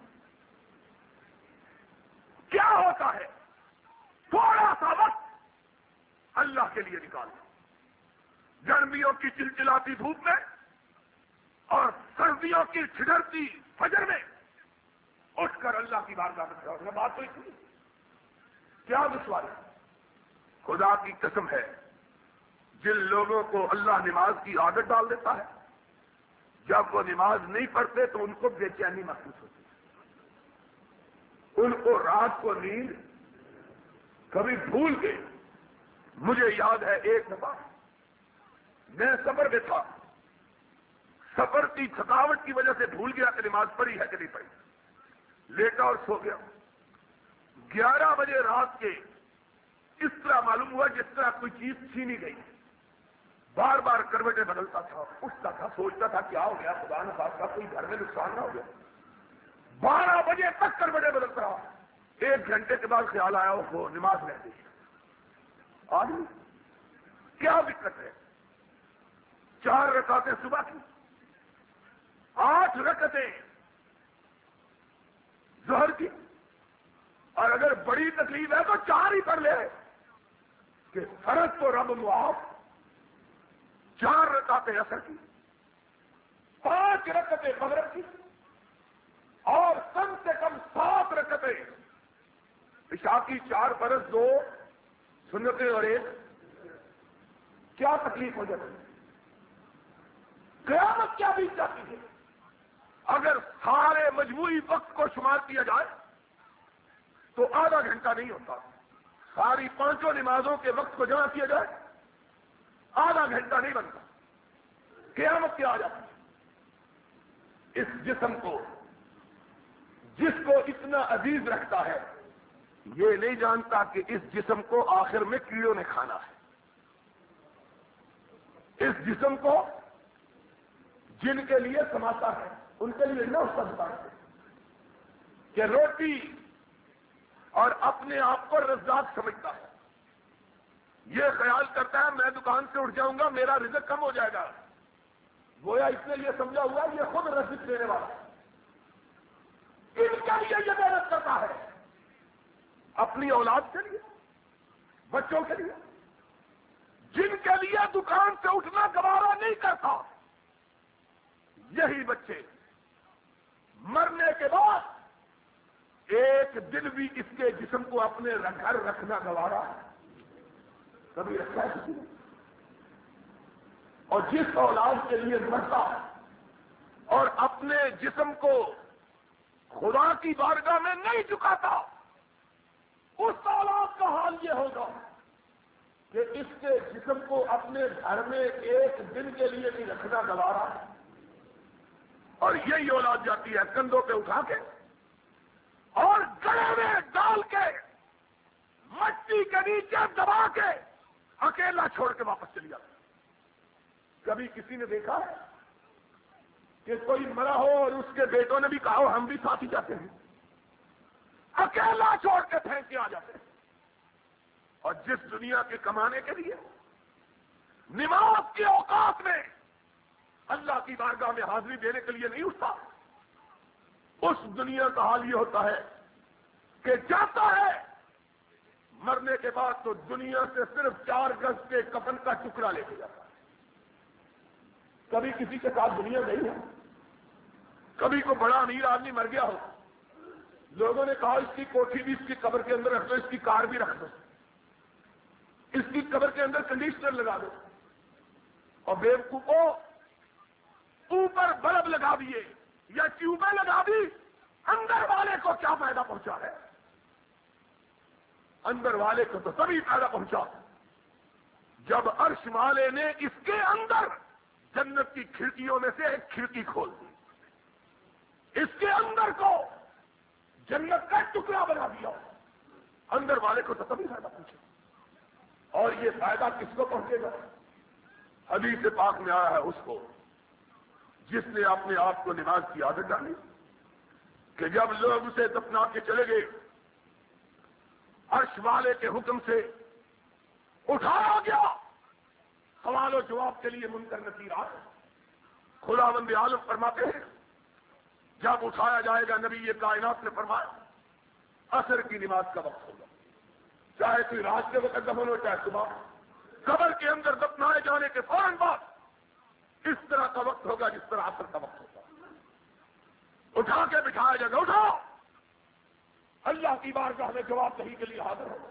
کیا ہوتا ہے؟ تھوڑا سا وقت اللہ کے لیے نکالو، گرمیوں کی چلچلاتی دھوپ میں اور سردیوں کی ٹھنڈرتی فجر میں اٹھ کر اللہ کی بارگاہ میں کھڑا ہونا، بات تو اتنی کیا دشواری؟ خدا کی قسم ہے، جن لوگوں کو اللہ نماز کی عادت ڈال دیتا ہے، جب وہ نماز نہیں پڑھتے تو ان کو بے چینی محسوس ہوتی ہے، ان کو رات کو نیند کبھی بھول گئے۔ مجھے یاد ہے ایک دفعہ میں سفر میں تھا، سفر کی تھکاوٹ کی وجہ سے بھول گیا کہ نماز پڑھی ہے کہ نہیں پڑھی، لیٹا اور سو گیا۔ گیارہ بجے رات کے اس طرح معلوم ہوا جس طرح کوئی چیز چھینی گئی، بار بار کروٹیں بدلتا تھا، اٹھتا تھا، سوچتا تھا کیا ہو گیا، خدا نہ خواستہ کوئی گھر میں نقصان نہ ہو گیا۔ بارہ بجے تک کروٹیں بدلتا رہا، ایک گھنٹے کے بعد خیال آیا وہ نماز رہ گئی۔ آدمی کیا دقت ہے؟ چار رکعتیں صبح کی، آٹھ رکعتیں ظہر کی، اور اگر بڑی تکلیف ہے تو چار ہی پڑھ لے کہ فرض تو رب معاف، چار رکعتیں عصر کی، پانچ رکعتیں مغرب کی، اور کم سے کم سات رکعتیں عشاء کی، چار فرض، دو سنتیں اور ایک۔ کیا تکلیف ہو جاتی ہے؟ قیامت کیا بیت جاتی ہے؟ اگر سارے مجموعی وقت کو شمار کیا جائے تو آدھا گھنٹہ نہیں ہوتا، ساری پانچوں نمازوں کے وقت کو جمع کیا جائے آدھا گھنٹہ نہیں بنتا۔ قیامت کیا آ جاتی ہے؟ اس جسم کو جس کو اتنا عزیز رکھتا ہے یہ نہیں جانتا کہ اس جسم کو آخر میں کیڑوں نے کھانا ہے۔ اس جسم کو جن کے لیے کماتا ہے ان کے لیے نہ سمجھتا ہے کہ روٹی اور اپنے آپ کو رزاق سمجھتا ہے، یہ خیال کرتا ہے میں دکان سے اٹھ جاؤں گا میرا رزق کم ہو جائے گا، گویا اس نے یہ سمجھا ہوا یہ خود رزق دینے والا ہے۔ ان کے لیے یہ محنت کرتا ہے، اپنی اولاد کے لیے، بچوں کے لیے، جن کے لیے دکان سے اٹھنا گوارا نہیں کرتا، یہی بچے مرنے کے بعد ایک دن بھی اس کے جسم کو اپنے گھر رکھنا گوارا ہے، کبھی رکھا ہے کسی نے؟ اور جس اولاد کے لیے مرتا اور اپنے جسم کو خدا کی بارگاہ میں نہیں جھکاتا، اس اولاد کا حال یہ ہوگا کہ اس کے جسم کو اپنے گھر میں ایک دن کے لیے بھی رکھنا گوارا ہے۔ اور یہی اولاد جاتی ہے کندھوں پہ اٹھا کے اور گلے میں ڈال کے مٹی کے نیچے دبا کے اکیلا چھوڑ کے واپس چلی جاتی ہے۔ کبھی کسی نے دیکھا ہے کہ کوئی مرا ہو اور اس کے بیٹوں نے بھی کہا ہو ہم بھی ساتھ ہی جاتے ہیں؟ اکیلا چھوڑ کے پھینک کے آ جاتے ہیں۔ اور جس دنیا کے کمانے کے لیے نماز کے اوقات میں اللہ کی بارگاہ میں حاضری دینے کے لیے نہیں اٹھتا، اس دنیا کا حال یہ ہوتا ہے کہ جاتا ہے، مرنے کے بعد تو دنیا سے صرف چار گز کے کفن کا ٹکڑا لے کے جاتا ہے۔ کبھی کسی کے ساتھ دنیا گئی ہے؟ کبھی کوئی بڑا امیر آدمی مر گیا ہو، لوگوں نے کہا اس کی کوٹھی بھی اس کی قبر کے اندر رکھ دو، اس کی کار بھی رکھ دو، اس کی قبر کے اندر کنڈیشنر لگا دو، اور بیوقوفوں اوپر بلب لگا دیے یا ٹیوبیں لگا دی، اندر والے کو کیا فائدہ پہنچا ہے؟ اندر والے کو تو تبھی فائدہ پہنچا جب عرش والے نے اس کے اندر جنت کی کھڑکیوں میں سے ایک کھڑکی کھول دی، اس کے اندر کو جنت کا ٹکڑا بنا دیا، اندر والے کو تو تبھی فائدہ پہنچے۔ اور یہ فائدہ کس کو پہنچے گا؟ حدیث پاک میں آیا ہے اس کو جس نے اپنے آپ کو نماز کی عادت ڈالی کہ جب لوگ اسے دفنا کے چلے گئے، عرش والے کے حکم سے اٹھایا گیا، سوال و جواب کے لیے منکر نکیر آئے۔ خداوند عالم فرماتے ہیں جب اٹھایا جائے گا، نبی یہ کائنات نے فرمایا عصر کی نماز کا وقت ہوگا، چاہے کوئی رات کے وقت دفن ہو چاہے صبح، قبر کے اندر دفنائے جانے کے فوراً بعد اس طرح کا وقت ہوگا جس طرح عصر کا وقت ہوگا۔ اٹھا کے بٹھایا جائے گا، اٹھاؤ، اللہ کی بارگاہ میں جواب دہی کے لیے حاضر ہو۔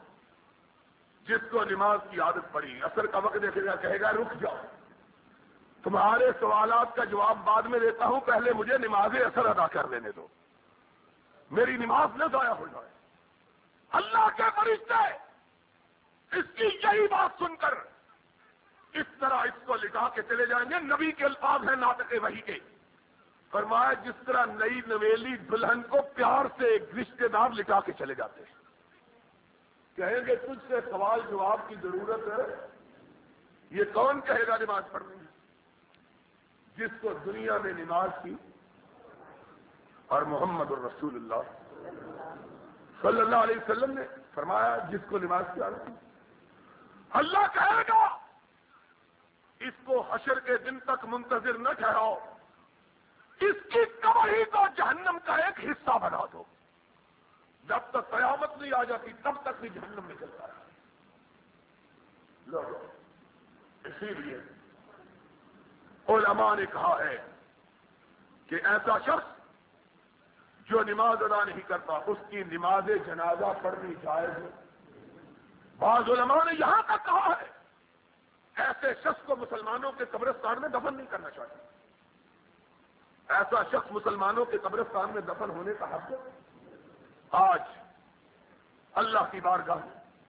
جس کو نماز کی عادت پڑی، عصر کا وقت دیکھے گا، کہے گا رک جاؤ، تمہارے سوالات کا جواب بعد میں دیتا ہوں، پہلے مجھے نماز اثر ادا کر لینے دو، میری نماز نہ ضائع ہو جائے۔ اللہ کے فرشتے اس کی یہی بات سن کر اس طرح اس کو لٹا کے چلے جائیں گے۔ نبی کے الفاظ ہیں ناطق وحی کے، فرمایا جس طرح نئی نویلی دلہن کو پیار سے ایک رشتے دار لٹا کے چلے جاتے ہیں، کہیں گے تجھ سے سوال جواب کی ضرورت ہے، یہ کون کہے گا نماز پڑھنی ہے؟ جس کو دنیا میں نماز کی اور محمد الرسول اللہ صلی اللہ علیہ وسلم نے فرمایا جس کو نماز کی عادت تھی، اللہ کہے گا اس کو حشر کے دن تک منتظر نہ ٹھہراؤ، اس کی قبر ہی کو جہنم کا ایک حصہ بنا دو، جب تک قیامت نہیں آ جاتی تب تک بھی جہنم میں چلتا ہے۔ لوگوں، اسی لیے علماء نے کہا ہے کہ ایسا شخص جو نماز ادا نہیں کرتا اس کی نماز جنازہ پڑھنی جائز ہے۔ بعض علماء نے یہاں تک کہا ہے ایسے شخص کو مسلمانوں کے قبرستان میں دفن نہیں کرنا چاہیے، ایسا شخص مسلمانوں کے قبرستان میں دفن ہونے کا حق ہے۔ آج اللہ کی بارگاہ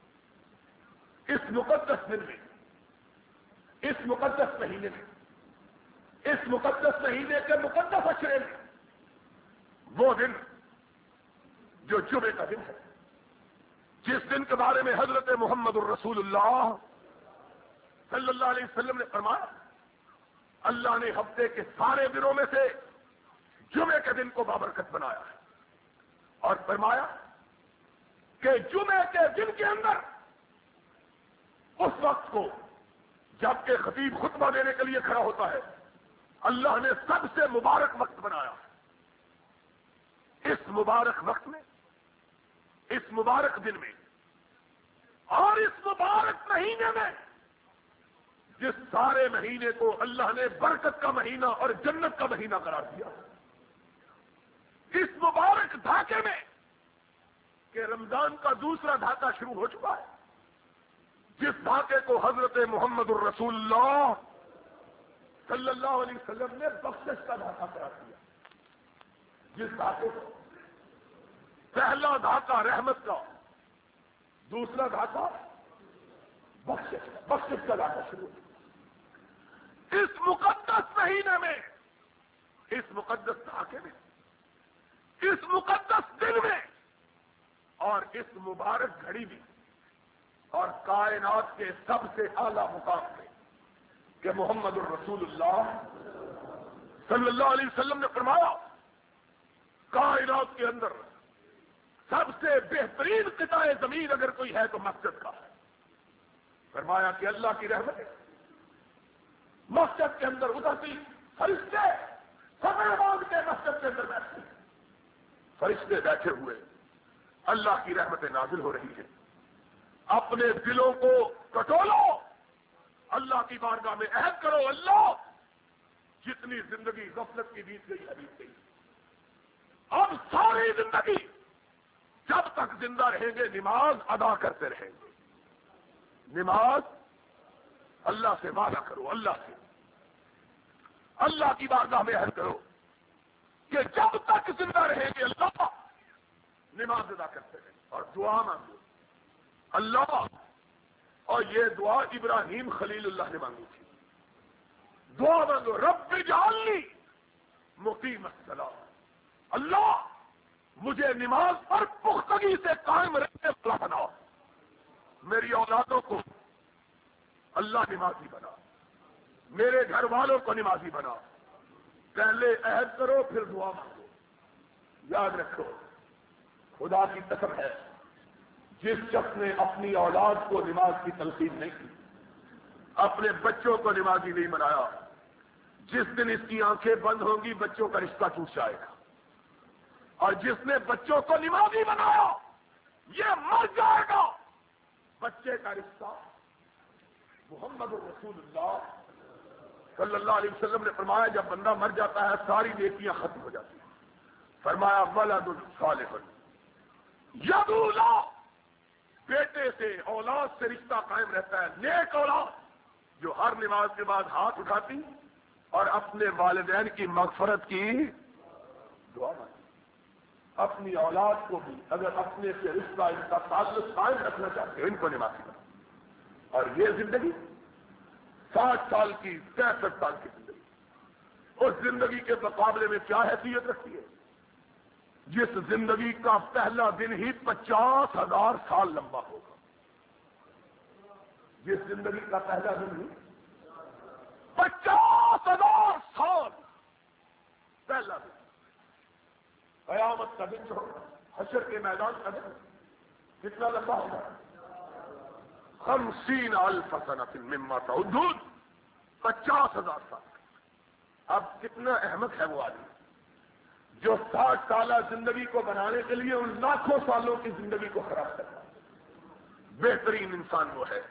میں اس مقدس دن میں، اس مقدس مہینے میں، اس مقدس مہینے کے مقدس اشرے میں، وہ دن جو جمعے کا دن ہے، جس دن کے بارے میں حضرت محمد الرسول اللہ صلی اللہ علیہ وسلم نے فرمایا اللہ نے ہفتے کے سارے دنوں میں سے جمعے کے دن کو بابرکت بنایا ہے، اور فرمایا کہ جمعے کے دن کے اندر اس وقت کو جب کہ خطیب خطبہ دینے کے لیے کھڑا ہوتا ہے، اللہ نے سب سے مبارک وقت بنایا۔ اس مبارک وقت میں، اس مبارک دن میں اور اس مبارک مہینے میں، جس سارے مہینے کو اللہ نے برکت کا مہینہ اور جنت کا مہینہ قرار دیا، اس مبارک دھاکے میں کہ رمضان کا دوسرا دھاکہ شروع ہو چکا ہے، جس دھاکے کو حضرت محمد الرسول اللہ صلی اللہ علیہ وسلم نے بخشش کا دھاکہ قرار دیا، جس دھاکے کو پہلا دھاکہ رحمت کا، دوسرا دھاکہ بخشش کا بخشش کا دھاکہ شروع ہوا۔ اس مقدس مہینے میں اس مقدس دھاکے میں، اس مقدس دن میں اور اس مبارک گھڑی میں اور کائنات کے سب سے اعلیٰ مقام پہ کہ محمد الرسول اللہ صلی اللہ علیہ وسلم نے فرمایا کائنات کے اندر سب سے بہترین قطع زمین اگر کوئی ہے تو مسجد کا ہے۔ فرمایا کہ اللہ کی رحمت ہے مسجد کے اندر اترتی، فرشتے سمے باندھ کے مسجد کے اندر بیٹھتے فرشتے بیٹھے ہوئے اللہ کی رحمتیں نازل ہو رہی ہیں۔ اپنے دلوں کو ٹٹولو، اللہ کی بارگاہ میں عہد کرو، اللہ جتنی زندگی غفلت کی بیت گئی ہے بیت گئی، اب ساری زندگی جب تک زندہ رہیں گے نماز ادا کرتے رہیں گے۔ نماز اللہ سے وعدہ کرو، اللہ سے اللہ کی بارگاہ میں عہد کرو کہ جب تک زندہ رہیں گے اللہ نماز ادا کرتے رہیں اور دعا مانگو اللہ۔ اور یہ دعا ابراہیم خلیل اللہ نے مانگی تھی، دعا مانگو رب اجعلنی مقیم الصلاۃ، اللہ مجھے نماز پر پختگی سے قائم رہنے والا بناؤ، میری اولادوں کو اللہ نمازی بنا، میرے گھر والوں کو نمازی بنا۔ پہلے عہد کرو پھر دعا مانگو۔ یاد رکھو خدا کی قسم ہے جس شخص نے اپنی اولاد کو نماز کی تلقین نہیں کی، اپنے بچوں کو نمازی نہیں بنایا، جس دن اس کی آنکھیں بند ہوں گی بچوں کا رشتہ ٹوٹ جائے گا، اور جس نے بچوں کو نمازی بنایا یہ مر جائے گا۔ بچے کا رشتہ محمد رسول اللہ صلی اللہ علیہ وسلم نے فرمایا جب بندہ مر جاتا ہے ساری نیکیاں ختم ہو جاتی ہیں۔ فرمایا ولد صالح یدعو له، بیٹے سے اولاد سے رشتہ قائم رہتا ہے، نیک اولاد جو ہر نماز کے بعد ہاتھ اٹھاتی اور اپنے والدین کی مغفرت کی دعا مانگتی۔ اپنی اولاد کو بھی اگر اپنے سے رشتہ ان کا تعلق قائم رکھنا چاہتے ہیں ان کو نمازی بنا۔ اور یہ زندگی ساٹھ سال کی، پینسٹھ سال کی زندگی اس زندگی کے مقابلے میں کیا حیثیت رکھتی ہے جس زندگی کا پہلا دن ہی پچاس ہزار سال لمبا ہوگا۔ جس زندگی کا پہلا دن ہی پچاس ہزار سال پہلا دن، قیامت کا دن جو ہوگا، حشر کے میدان کا دن کتنا لمبا ہوگا؟ خمسین الف سنۃ مما تعدون، پچاس ہزار سال۔ اب کتنا احمد ہے وہ آدمی جو ساٹھ سالہ زندگی کو بنانے کے لیے ان لاکھوں سالوں کی زندگی کو خراب کرتا ہے۔ بہترین انسان وہ ہے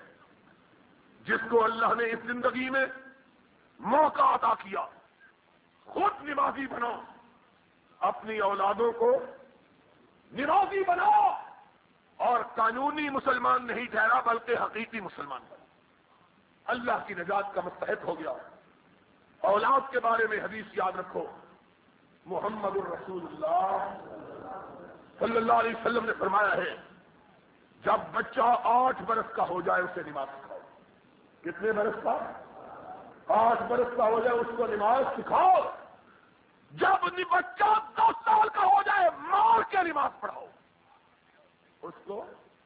جس کو اللہ نے اس زندگی میں موقع عطا کیا، خود نمازی بناؤ، اپنی اولادوں کو نمازی بناؤ، اور قانونی مسلمان نہیں ٹھہرا بلکہ حقیقی مسلمان بنا، اللہ کی نجات کا مستحق ہو گیا۔ اولاد کے بارے میں حدیث یاد رکھو، محمد الرسول اللہ صلی اللہ علیہ وسلم نے فرمایا ہے جب بچہ آٹھ برس کا ہو جائے اسے نماز سکھاؤ۔ کتنے برس کا؟ آٹھ برس کا ہو جائے اس کو نماز سکھاؤ۔ جب بچہ دس سال کا ہو جائے مار کے نماز پڑھاؤ، اس کو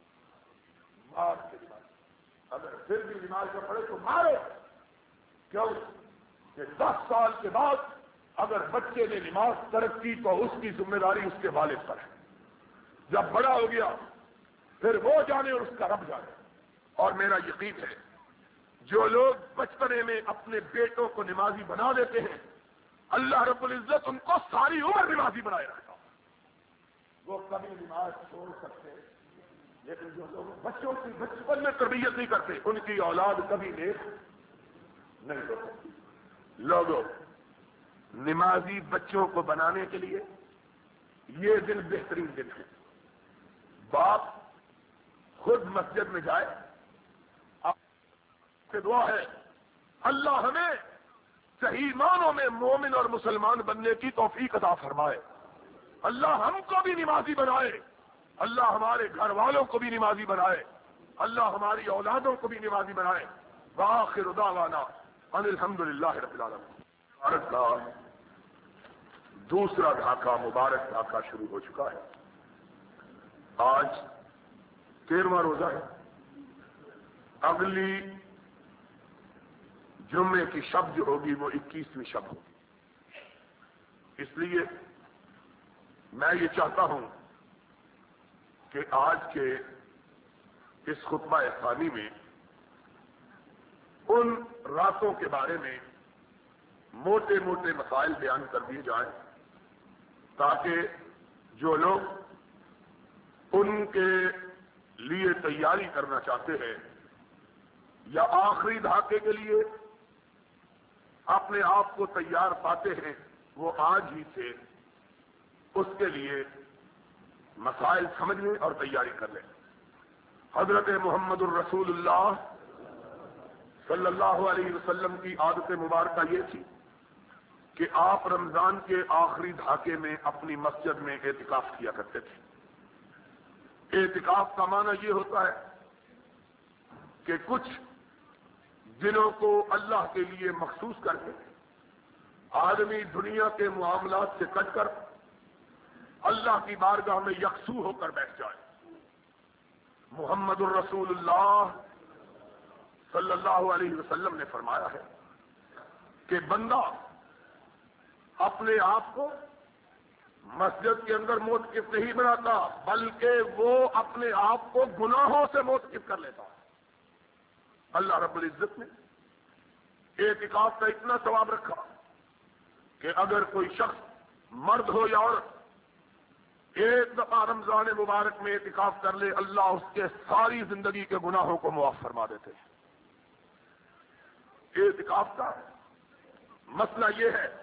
مار کے نماز، اگر پھر بھی نماز نہ پڑھے تو مارو۔ کیوں کہ دس سال کے بعد اگر بچے نے نماز ترک کی تو اس کی ذمہ داری اس کے والد پر ہے، جب بڑا ہو گیا پھر وہ جانے اور اس کا رب جانے۔ اور میرا یقین ہے جو لوگ بچپنے میں اپنے بیٹوں کو نمازی بنا دیتے ہیں اللہ رب العزت ان کو ساری عمر نمازی بنائے رکھتا۔ وہ کبھی نماز چھوڑ سکتے لیکن جو لوگ بچوں کی بچپن میں تربیت نہیں کرتے ان کی اولاد کبھی نیک نہیں ہو سکتی۔ لوگوں نمازی بچوں کو بنانے کے لیے یہ دن بہترین دن ہے۔ باپ خود مسجد میں جائے، آپ سے دعا ہے اللہ ہمیں صحیح معنوں میں مومن اور مسلمان بننے کی توفیق عطا فرمائے، اللہ ہم کو بھی نمازی بنائے، اللہ ہمارے گھر والوں کو بھی نمازی بنائے، اللہ ہماری اولادوں کو بھی نمازی بنائے۔ وآخر دعوانا ان الحمد للہ رب العالمین۔ دوسرا دھاکہ مبارک دھاکہ شروع ہو چکا ہے. آج تیرواں روزہ ہے. اگلی جمعے کی شب جو ہوگی وہ اکیسویں شب ہوگی. اس لیے میں یہ چاہتا ہوں کہ آج کے اس خطبہ ثانی میں ان راتوں کے بارے میں موٹے موٹے مسائل بیان کر دیے جائیں تاکہ جو لوگ ان کے لیے تیاری کرنا چاہتے ہیں یا آخری دھاکے کے لیے اپنے آپ کو تیار پاتے ہیں وہ آج ہی سے اس کے لیے مسائل سمجھ لیں اور تیاری کر لیں. حضرت محمد الرسول اللہ صلی اللہ علیہ وسلم کی عادت مبارکہ یہ تھی کہ آپ رمضان کے آخری دھاکے میں اپنی مسجد میں اعتکاف کیا کرتے تھے. اعتکاف کا معنی یہ ہوتا ہے کہ کچھ دنوں کو اللہ کے لیے مخصوص کر کے آدمی دنیا کے معاملات سے کٹ کر اللہ کی بارگاہ میں یکسو ہو کر بیٹھ جائے. محمد الرسول اللہ صلی اللہ علیہ وسلم نے فرمایا ہے کہ بندہ اپنے آپ کو مسجد کے اندر موتقف نہیں بناتا بلکہ وہ اپنے آپ کو گناہوں سے موتقف کر لیتا ہے. اللہ رب العزت نے اعتکاف کا اتنا ثواب رکھا کہ اگر کوئی شخص مرد ہو یا عورت ایک دفعہ رمضان مبارک میں اعتکاف کر لے اللہ اس کے ساری زندگی کے گناہوں کو معاف فرما دیتے ہیں. اعتکاف کا مسئلہ یہ ہے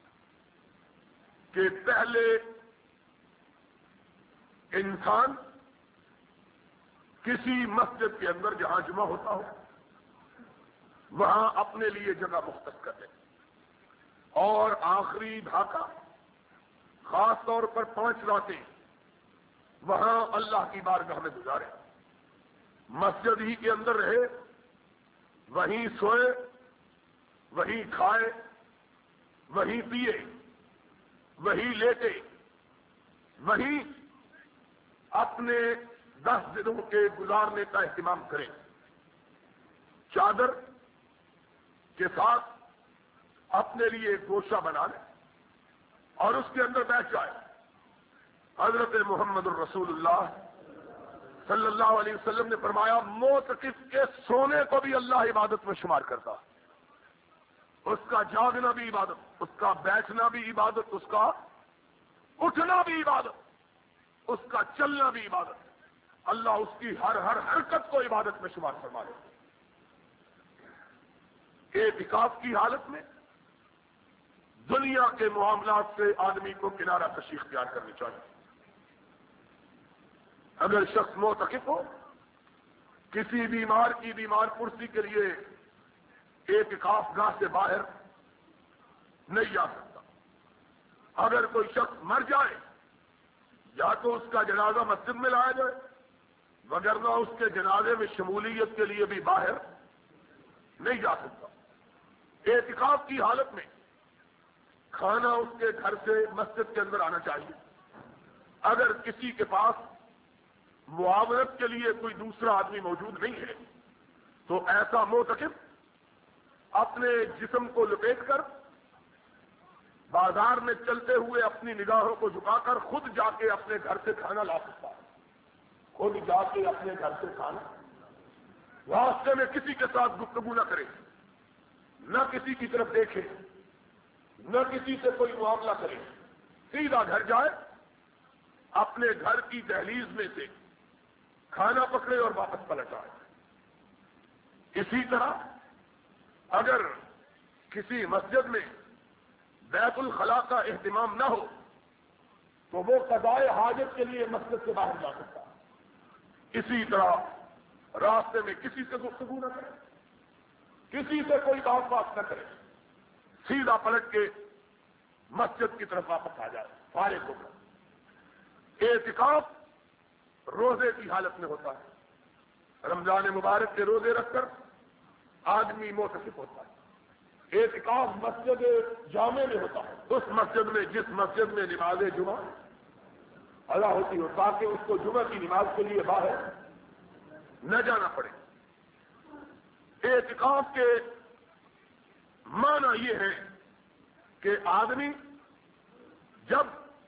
کہ پہلے انسان کسی مسجد کے اندر جہاں جمع ہوتا ہو وہاں اپنے لیے جگہ مختص کر لے اور آخری دھاکہ خاص طور پر پانچ راتیں وہاں اللہ کی بارگاہ میں گزارے. مسجد ہی کے اندر رہے, وہیں سوئے, وہیں کھائے, وہیں پیے, وہیں لیٹے, وہیں اپنے دس دنوں کے گزارنے کا اہتمام کریں. چادر کے ساتھ اپنے لیے ایک گوشہ بنا لیں اور اس کے اندر بیٹھ جائے. حضرت محمد الرسول اللہ صلی اللہ علیہ وسلم نے فرمایا موتقف کے سونے کو بھی اللہ عبادت میں شمار کرتا, اس کا جاگنا بھی عبادت, اس کا بیٹھنا بھی عبادت, اس کا اٹھنا بھی عبادت, اس کا چلنا بھی عبادت. اللہ اس کی ہر ہر حرکت کو عبادت میں شمار فرما دے. اعتکاف کی حالت میں دنیا کے معاملات سے آدمی کو کنارہ کشی اختیار کرنی چاہیے. اگر شخص معتکف ہو کسی بیمار کی بیمار پرسی کے لیے اعتکاف گاہ سے باہر نہیں جا سکتا. اگر کوئی شخص مر جائے یا تو اس کا جنازہ مسجد میں لایا جائے وگرنہ اس کے جنازے میں شمولیت کے لیے بھی باہر نہیں جا سکتا. اعتکاف کی حالت میں کھانا اس کے گھر سے مسجد کے اندر آنا چاہیے. اگر کسی کے پاس معاونت کے لیے کوئی دوسرا آدمی موجود نہیں ہے تو ایسا معتکف اپنے جسم کو لپیٹ کر بازار میں چلتے ہوئے اپنی نگاہوں کو جھکا کر خود جا کے اپنے گھر سے کھانا لا سکتا ہے. خود جا کے اپنے گھر سے کھانا, راستے میں کسی کے ساتھ گفتگو نہ کرے, نہ کسی کی طرف دیکھے, نہ کسی سے کوئی معاملہ کرے, سیدھا گھر جائے, اپنے گھر کی دہلیز میں سے کھانا پکڑے اور واپس پلٹ آئے. اسی طرح اگر کسی مسجد میں بیت الخلاء کا اہتمام نہ ہو تو وہ قضائے حاجت کے لیے مسجد سے باہر جا سکتا ہے. اسی طرح راستے میں کسی سے گفتگو نہ کرے, کسی سے کوئی بات بات نہ کرے, سیدھا پلٹ کے مسجد کی طرف واپس آ جائے فارغ ہو کر. اعتکاف روزے کی حالت میں ہوتا ہے. رمضان مبارک کے روزے رکھ کر آدمی معتکف ہوتا ہے. اعتکاف مسجد جامع میں ہوتا ہے، اس مسجد میں جس مسجد میں نماز جمعہ ادا ہوتی ہو، تاکہ اس کو جمعہ کی نماز کے لیے باہر نہ جانا پڑے۔ اعتکاف کے معنی یہ ہے کہ آدمی جب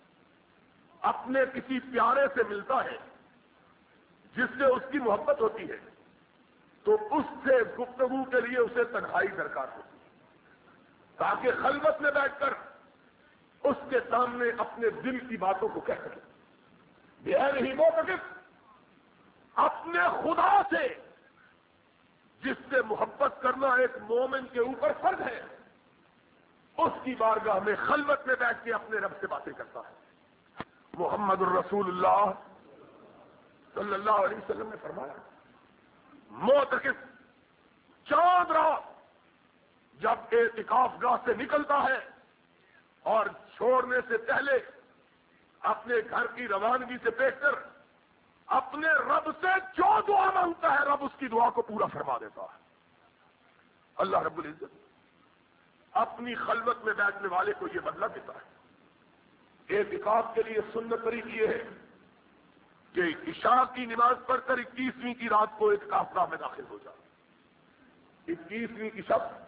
اپنے کسی پیارے سے ملتا ہے جس سے اس کی محبت ہوتی ہے تو اس سے گفتگو کے لیے اسے تنہائی درکار ہوتی ہے، تاکہ خلوت میں بیٹھ کر اس کے سامنے اپنے دل کی باتوں کو کہہ سکے۔ یہ نہیں موقف اپنے خدا سے جس سے محبت کرنا ایک مومن کے اوپر فرض ہے، اس کی بارگاہ میں خلوت میں بیٹھ کے اپنے رب سے باتیں کرتا ہے۔ محمد الرسول اللہ صلی اللہ علیہ وسلم نے فرمایا، معتکف چاند رات جب اعتکاف گاہ سے نکلتا ہے اور چھوڑنے سے پہلے اپنے گھر کی روانگی سے دیکھ کر اپنے رب سے جو دعا مانگتا ہے رب اس کی دعا کو پورا فرما دیتا ہے۔ اللہ رب العزت اپنی خلوت میں بیٹھنے والے کو یہ بدلہ دیتا ہے۔ اعتکاف کے لیے سنت طریق یہ ہے کہ عشاء کی نماز پڑھ کر اکیسویں کی رات کو اعتکاف گاہ میں داخل ہو جائے، اکیسویں کی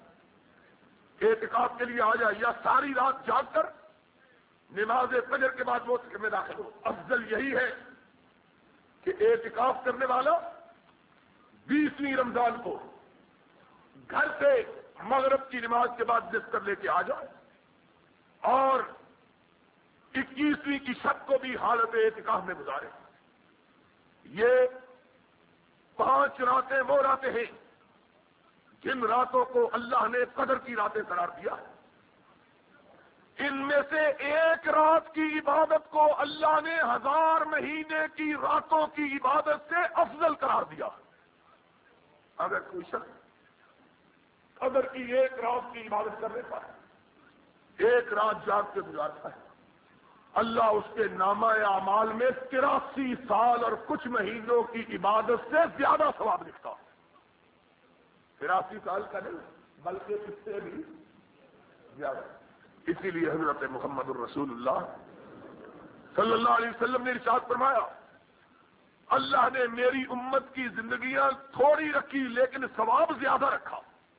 شب اعتکاف کے لیے آ جائے، یا ساری رات جاگ کر نماز فجر کے بعد وہ میں داخل ہو۔ افضل یہی ہے کہ اعتکاف کرنے والا بیسویں رمضان کو گھر سے مغرب کی نماز کے بعد بستر لے کے آ جائے اور اکیسویں کی شب کو بھی حالت اعتکاف میں گزارے۔ یہ پانچ راتیں وہ راتیں ہیں جن راتوں کو اللہ نے قدر کی راتیں قرار دیا ہے۔ ان میں سے ایک رات کی عبادت کو اللہ نے ہزار مہینے کی راتوں کی عبادت سے افضل قرار دیا۔ اگر کوئی شخص قدر کی ایک رات کی عبادت کر لیتا ہے، ایک رات جاگ کے گزارتا ہے، اللہ اس کے نامہ اعمال میں تراسی سال اور کچھ مہینوں کی عبادت سے زیادہ ثواب لکھتا ہے۔ تراسی سال کا نہیں بلکہ اس سے بھی زیادہ۔ اسی لیے حضرت محمد الرسول اللہ صلی اللہ علیہ وسلم نے ارشاد فرمایا، اللہ نے میری امت کی زندگیاں تھوڑی رکھی لیکن ثواب زیادہ رکھا۔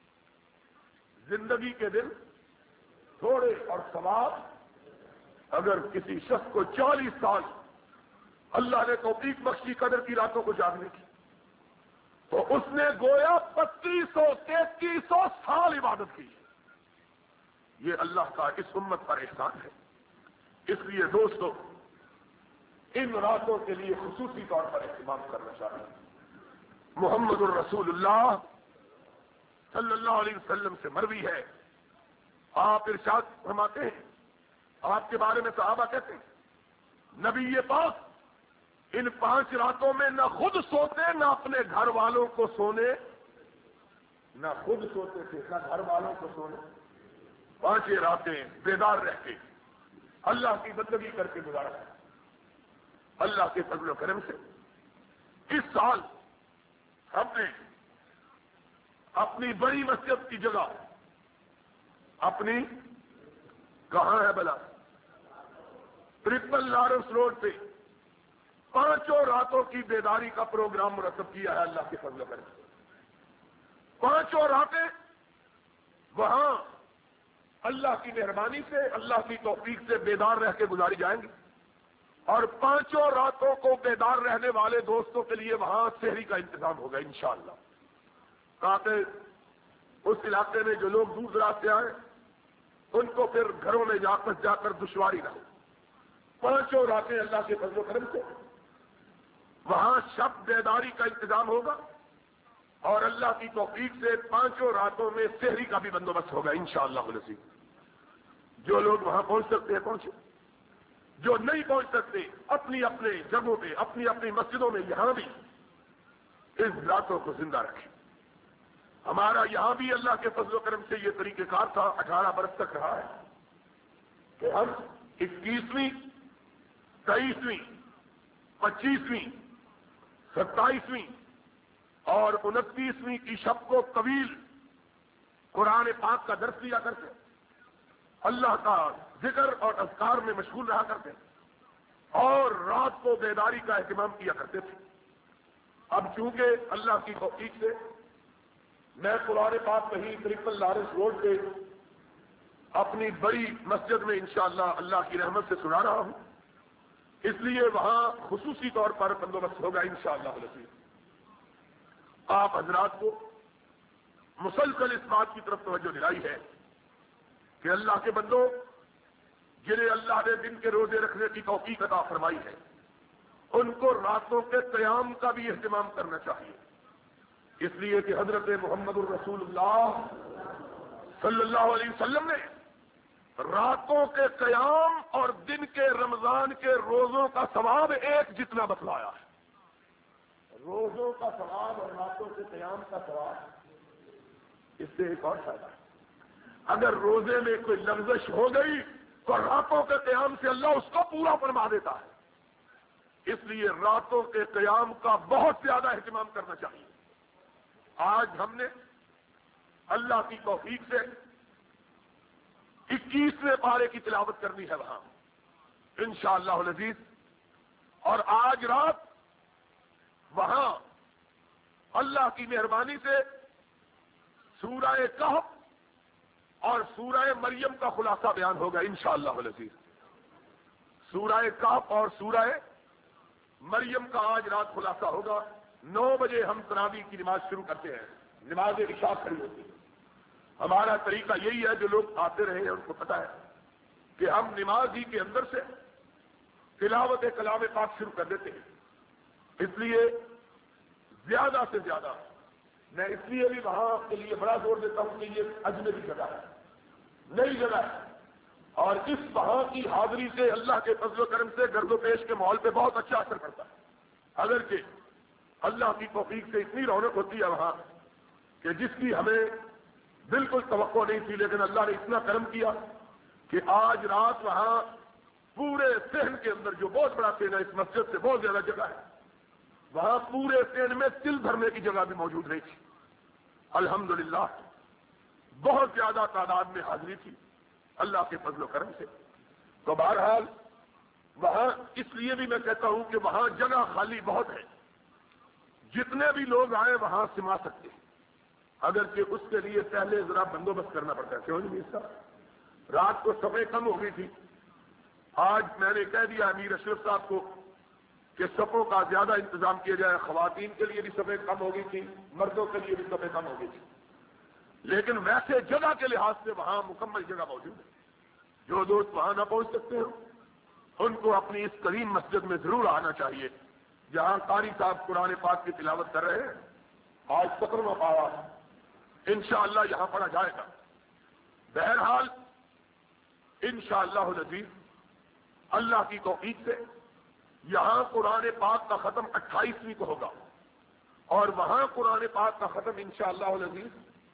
زندگی کے دن تھوڑے اور ثواب، اگر کسی شخص کو چالیس سال اللہ نے توفیق بخشی قدر کی راتوں کو جاگنے کی تو اس نے گویا پچیس سو تینتیس سو سال عبادت کی۔ یہ اللہ کا اس امت پر احسان ہے۔ اس لیے دوستو ان راتوں کے لیے خصوصی طور پر اہتمام کرنا چاہیے۔ محمد الرسول اللہ صلی اللہ علیہ وسلم سے مروی ہے، آپ ارشاد فرماتے ہیں، آپ کے بارے میں صحابہ کہتے ہیں، نبی پاک ان پانچ راتوں میں نہ خود سوتے نہ اپنے گھر والوں کو سونے، نہ خود سوتے تھے نہ گھر والوں کو سونے، پانچ راتیں بیدار رہ کے اللہ کی بندگی کر کے گزارا ہے۔ اللہ کے فضل و کرم سے اس سال ہم نے اپنی بڑی مسجد کی جگہ، اپنی کہاں ہے بلا ٹرپل لارنس روڈ پہ پانچوں راتوں کی بیداری کا پروگرام مرتب کیا ہے اللہ کے فضل و کرم سے۔ پانچوں راتیں وہاں اللہ کی مہربانی سے اللہ کی توفیق سے بیدار رہ کے گزاری جائیں گی، اور پانچوں راتوں کو بیدار رہنے والے دوستوں کے لیے وہاں سحری کا انتظام ہوگا انشاءاللہ، تاکہ اس علاقے میں جو لوگ دور دراز سے آئیں ان کو پھر گھروں میں جا کر جا کر دشواری نہ ہو۔ پانچوں راتیں اللہ کے فضل و کرم سے وہاں شب بیداری کا انتظام ہوگا، اور اللہ کی توفیق سے پانچوں راتوں میں سحری کا بھی بندوبست ہوگا انشاءاللہ العزیز۔ جو لوگ وہاں پہنچ سکتے ہیں پہنچے، جو نہیں پہنچ سکتے اپنی اپنے جگہوں پہ اپنی اپنی مسجدوں میں یہاں بھی اس راتوں کو زندہ رکھیں۔ ہمارا یہاں بھی اللہ کے فضل و کرم سے یہ طریقہ کار تھا، اٹھارہ برس تک رہا ہے کہ ہم اکیسویں تیئیسویں پچیسویں ستائیسویں اور انتیسویں کی شب کو طویل قرآن پاک کا درس دیا کرتے، اللہ کا ذکر اور اذکار میں مشغول رہا کرتے اور رات کو بیداری کا اہتمام کیا کرتے تھے۔ اب چونکہ اللہ کی توفیق سے میں قرآن پاک کہیں ترپل لارنس روڈ پہ اپنی بڑی مسجد میں انشاءاللہ اللہ کی رحمت سے سنا رہا ہوں، اس لیے وہاں خصوصی طور پر بندوبست ہوگا انشاءاللہ العزیز۔ آپ حضرات کو مسلسل اس بات کی طرف توجہ دلائی ہے کہ اللہ کے بندوں جنہیں اللہ نے دن کے روزے رکھنے کی توفیق عطا فرمائی ہے، ان کو راتوں کے قیام کا بھی اہتمام کرنا چاہیے، اس لیے کہ حضرت محمد الرسول اللہ صلی اللہ علیہ وسلم نے راتوں کے قیام اور دن کے رمضان کے روزوں کا ثواب ایک جتنا بتلایا ہے۔ روزوں کا ثواب اور راتوں کے قیام کا ثواب، اس سے ایک اور فائدہ ہے، اگر روزے میں کوئی لغزش ہو گئی تو راتوں کے قیام سے اللہ اس کو پورا فرما دیتا ہے، اس لیے راتوں کے قیام کا بہت زیادہ اہتمام کرنا چاہیے۔ آج ہم نے اللہ کی توفیق سے اکیسویں پارے کی تلاوت کرنی ہے وہاں انشاءاللہ العزیز، اور آج رات وہاں اللہ کی مہربانی سے سورہ کہف اور سورہ مریم کا خلاصہ بیان ہوگا انشاءاللہ العزیز۔ سورہ کہف اور سورہ مریم کا آج رات خلاصہ ہوگا۔ نو بجے ہم تراویح کی نماز شروع کرتے ہیں، نماز عشاء کھڑی ہوتی ہے۔ ہمارا طریقہ یہی ہے، جو لوگ آتے رہے ہیں ان کو پتا ہے کہ ہم نماز ہی کے اندر سے تلاوت کلام پاک شروع کر دیتے ہیں، اس لیے زیادہ سے زیادہ میں اس لیے بھی وہاں کے لیے بڑا زور دیتا ہوں کہ یہ اجنبی جگہ ہے، نئی جگہ ہے، اور اس وہاں کی حاضری سے اللہ کے فضل و کرم سے گرد و پیش کے ماحول پہ بہت اچھا اثر پڑتا ہے۔ اگرچہ اللہ کی توفیق سے اتنی رونق ہوتی ہے وہاں کہ جس کی ہمیں بالکل توقع نہیں تھی، لیکن اللہ نے اتنا کرم کیا کہ آج رات وہاں پورے صحن کے اندر، جو بہت بڑا صحن ہے، اس مسجد سے بہت زیادہ جگہ ہے، وہاں پورے صحن میں تل بھرنے کی جگہ بھی موجود نہیں تھی۔ الحمدللہ بہت زیادہ تعداد میں حاضری تھی اللہ کے فضل و کرم سے۔ تو بہرحال وہاں اس لیے بھی میں کہتا ہوں کہ وہاں جگہ خالی بہت ہے، جتنے بھی لوگ آئے وہاں سما سکتے ہیں، اگرچہ اس کے لیے پہلے ذرا بندوبست کرنا پڑتا ہے۔ کیوں نہیں صاحب؟ رات کو صفیں کم ہو گئی تھی، آج میں نے کہہ دیا امیر اشرف صاحب کو کہ صفوں کا زیادہ انتظام کیا جائے۔ خواتین کے لیے بھی صفیں کم ہو گئی تھی، مردوں کے لیے بھی صفیں کم ہو گئی تھی، لیکن ویسے جگہ کے لحاظ سے وہاں مکمل جگہ موجود ہے۔ جو دوست وہاں نہ پہنچ سکتے ہو ان کو اپنی اس کریم مسجد میں ضرور آنا چاہیے، جہاں قاری صاحب قرآن پاک کی تلاوت کر رہے ہیں۔ آج سترواں پارہ انشاءاللہ یہاں پڑھا جائے گا۔ بہرحال انشاءاللہ العزیز اللہ کی توفیق سے یہاں قرآن پاک کا ختم اٹھائیسویں کو ہوگا، اور وہاں قرآن پاک کا ختم انشاءاللہ العزیز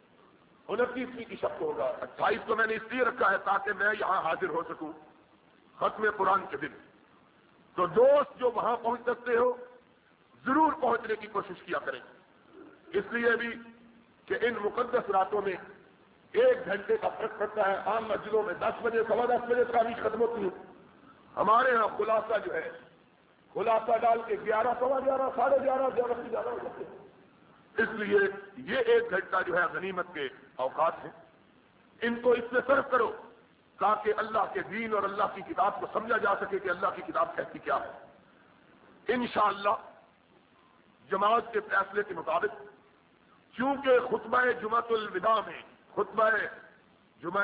انتیسویں کی شب کو ہوگا۔ اٹھائیس کو میں نے اس لیے رکھا ہے تاکہ میں یہاں حاضر ہو سکوں ختم قرآن کے دن۔ تو دوست جو وہاں پہنچ سکتے ہو ضرور پہنچنے کی کوشش کیا کریں، اس لیے بھی کہ ان مقدس راتوں میں ایک گھنٹے کا فرق پڑتا ہے۔ عام مسجدوں میں دس بجے سوا دس بجے تراویح ختم ہوتی ہے، ہمارے ہاں خلاصہ جو ہے خلاصہ ڈال کے گیارہ سوا گیارہ ساڑھے گیارہ گیارہ سے زیادہ ہو جاتے ہیں۔ اس لیے یہ ایک گھنٹہ جو ہے غنیمت کے اوقات ہیں، ان کو اس سے صرف کرو تاکہ اللہ کے دین اور اللہ کی کتاب کو سمجھا جا سکے کہ اللہ کی کتاب کہتی کیا ہے۔ انشاءاللہ جماعت کے فیصلے کے مطابق چونکہ خطبہ جمعۃ الوداع میں خطبہ جمعہ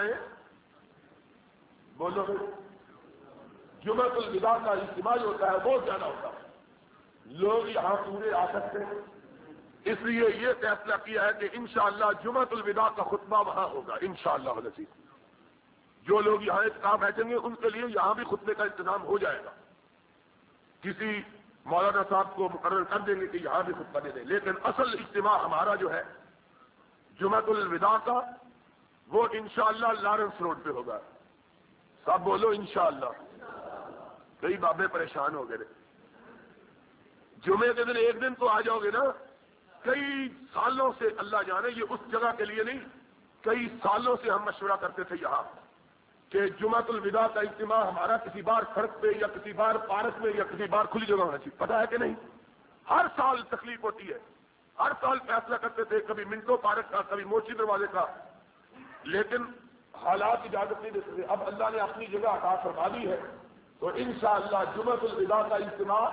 بولو جمعۃ الوداع کا اجتماع ہوتا ہے بہت زیادہ ہوتا ہے، لوگ یہاں پورے آ سکتے ہیں، اس لیے یہ فیصلہ کیا ہے کہ انشاءاللہ جمعۃ الوداع کا خطبہ وہاں ہوگا انشاءاللہ العزیز۔ جو لوگ یہاں اتفاق بیٹھیں گے ان کے لیے یہاں بھی خطبے کا انتظام ہو جائے گا، کسی مولانا صاحب کو مقرر کر دیں گے کہ یہاں بھی خطبہ دے دیں، لیکن اصل اجتماع ہمارا جو ہے جمعۃ الوداع کا وہ انشاءاللہ لارنس روڈ پہ ہوگا۔ سب بولو انشاءاللہ۔ کئی بابے پریشان ہو گئے، جمعے کے دن ایک دن تو آ جاؤ گے نا، کئی سالوں سے اللہ جانے یہ اس جگہ کے لیے نہیں کئی سالوں سے ہم مشورہ کرتے تھے یہاں کہ جمعۃ الوداع کا اجتماع ہمارا کسی بار سڑک پہ یا کسی بار پارک میں یا کسی بار کھلی جگہ ہونا چاہیے. پتہ ہے کہ نہیں؟ ہر سال تکلیف ہوتی ہے, ہر سال فیصلہ کرتے تھے, کبھی منٹو پارک کا, کبھی موچی دروازے کا, لیکن حالات اجازت نہیں دیتے تھے. اب اللہ نے اپنی جگہ عطا فرما دی ہے, تو انشاءاللہ جمعۃ الوداع کا اجتماع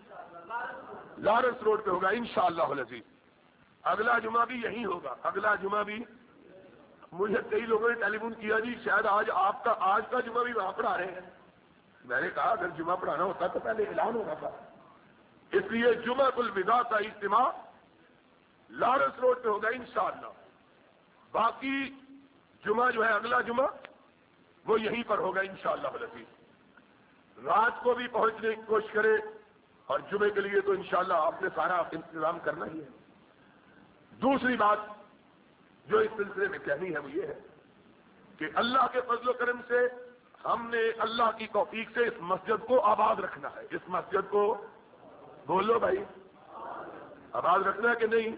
لارنس روڈ پہ ہوگا انشاءاللہ العزیز. اگلا جمعہ بھی یہی ہوگا, اگلا جمعہ بھی. مجھے کئی لوگوں نے ٹیلی فون کیا جی شاید آج آپ کا آج کا جمعہ بھی وہاں پڑھا رہے ہیں. میں نے کہا اگر جمعہ پڑھانا ہوتا تو پہلے اعلان ہوگا تھا. اس لیے جمعۃ الوداع کا اجتماع لارنس روڈ پہ ہوگا انشاءاللہ. باقی جمعہ جو ہے اگلا جمعہ وہ یہیں پر ہوگا انشاءاللہ العزیز. رات کو بھی پہنچنے کی کوشش کرے, اور جمعے کے لیے تو انشاءاللہ آپ نے سارا انتظام کرنا ہی ہے. دوسری بات جو اس سلسلے میں کہنی ہے وہ یہ ہے کہ اللہ کے فضل و کرم سے ہم نے اللہ کی توفیق سے اس مسجد کو آباد رکھنا ہے. اس مسجد کو بولو بھائی, آباد رکھنا ہے کہ نہیں؟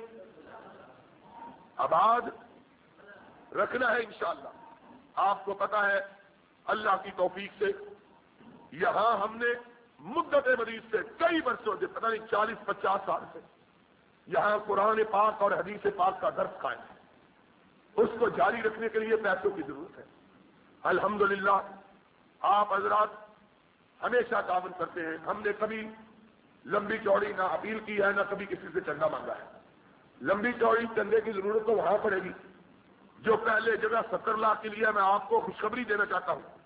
آباد رکھنا ہے انشاءاللہ. آپ کو پتا ہے اللہ کی توفیق سے یہاں ہم نے مدت مدید سے کئی برسوں سے, پتہ نہیں چالیس پچاس سال سے یہاں قرآن پاک اور حدیث پاک کا درس قائم ہے. اس کو جاری رکھنے کے لیے پیسوں کی ضرورت ہے. الحمدللہ آپ حضرات ہمیشہ تعاون کرتے ہیں. ہم نے کبھی لمبی چوڑی نہ اپیل کی ہے, نہ کبھی کسی سے چندہ مانگا ہے. لمبی چوڑی چندے کی ضرورت تو وہاں پڑے گی جو پہلے جگہ ستر لاکھ کے لیے. میں آپ کو خوشخبری دینا چاہتا ہوں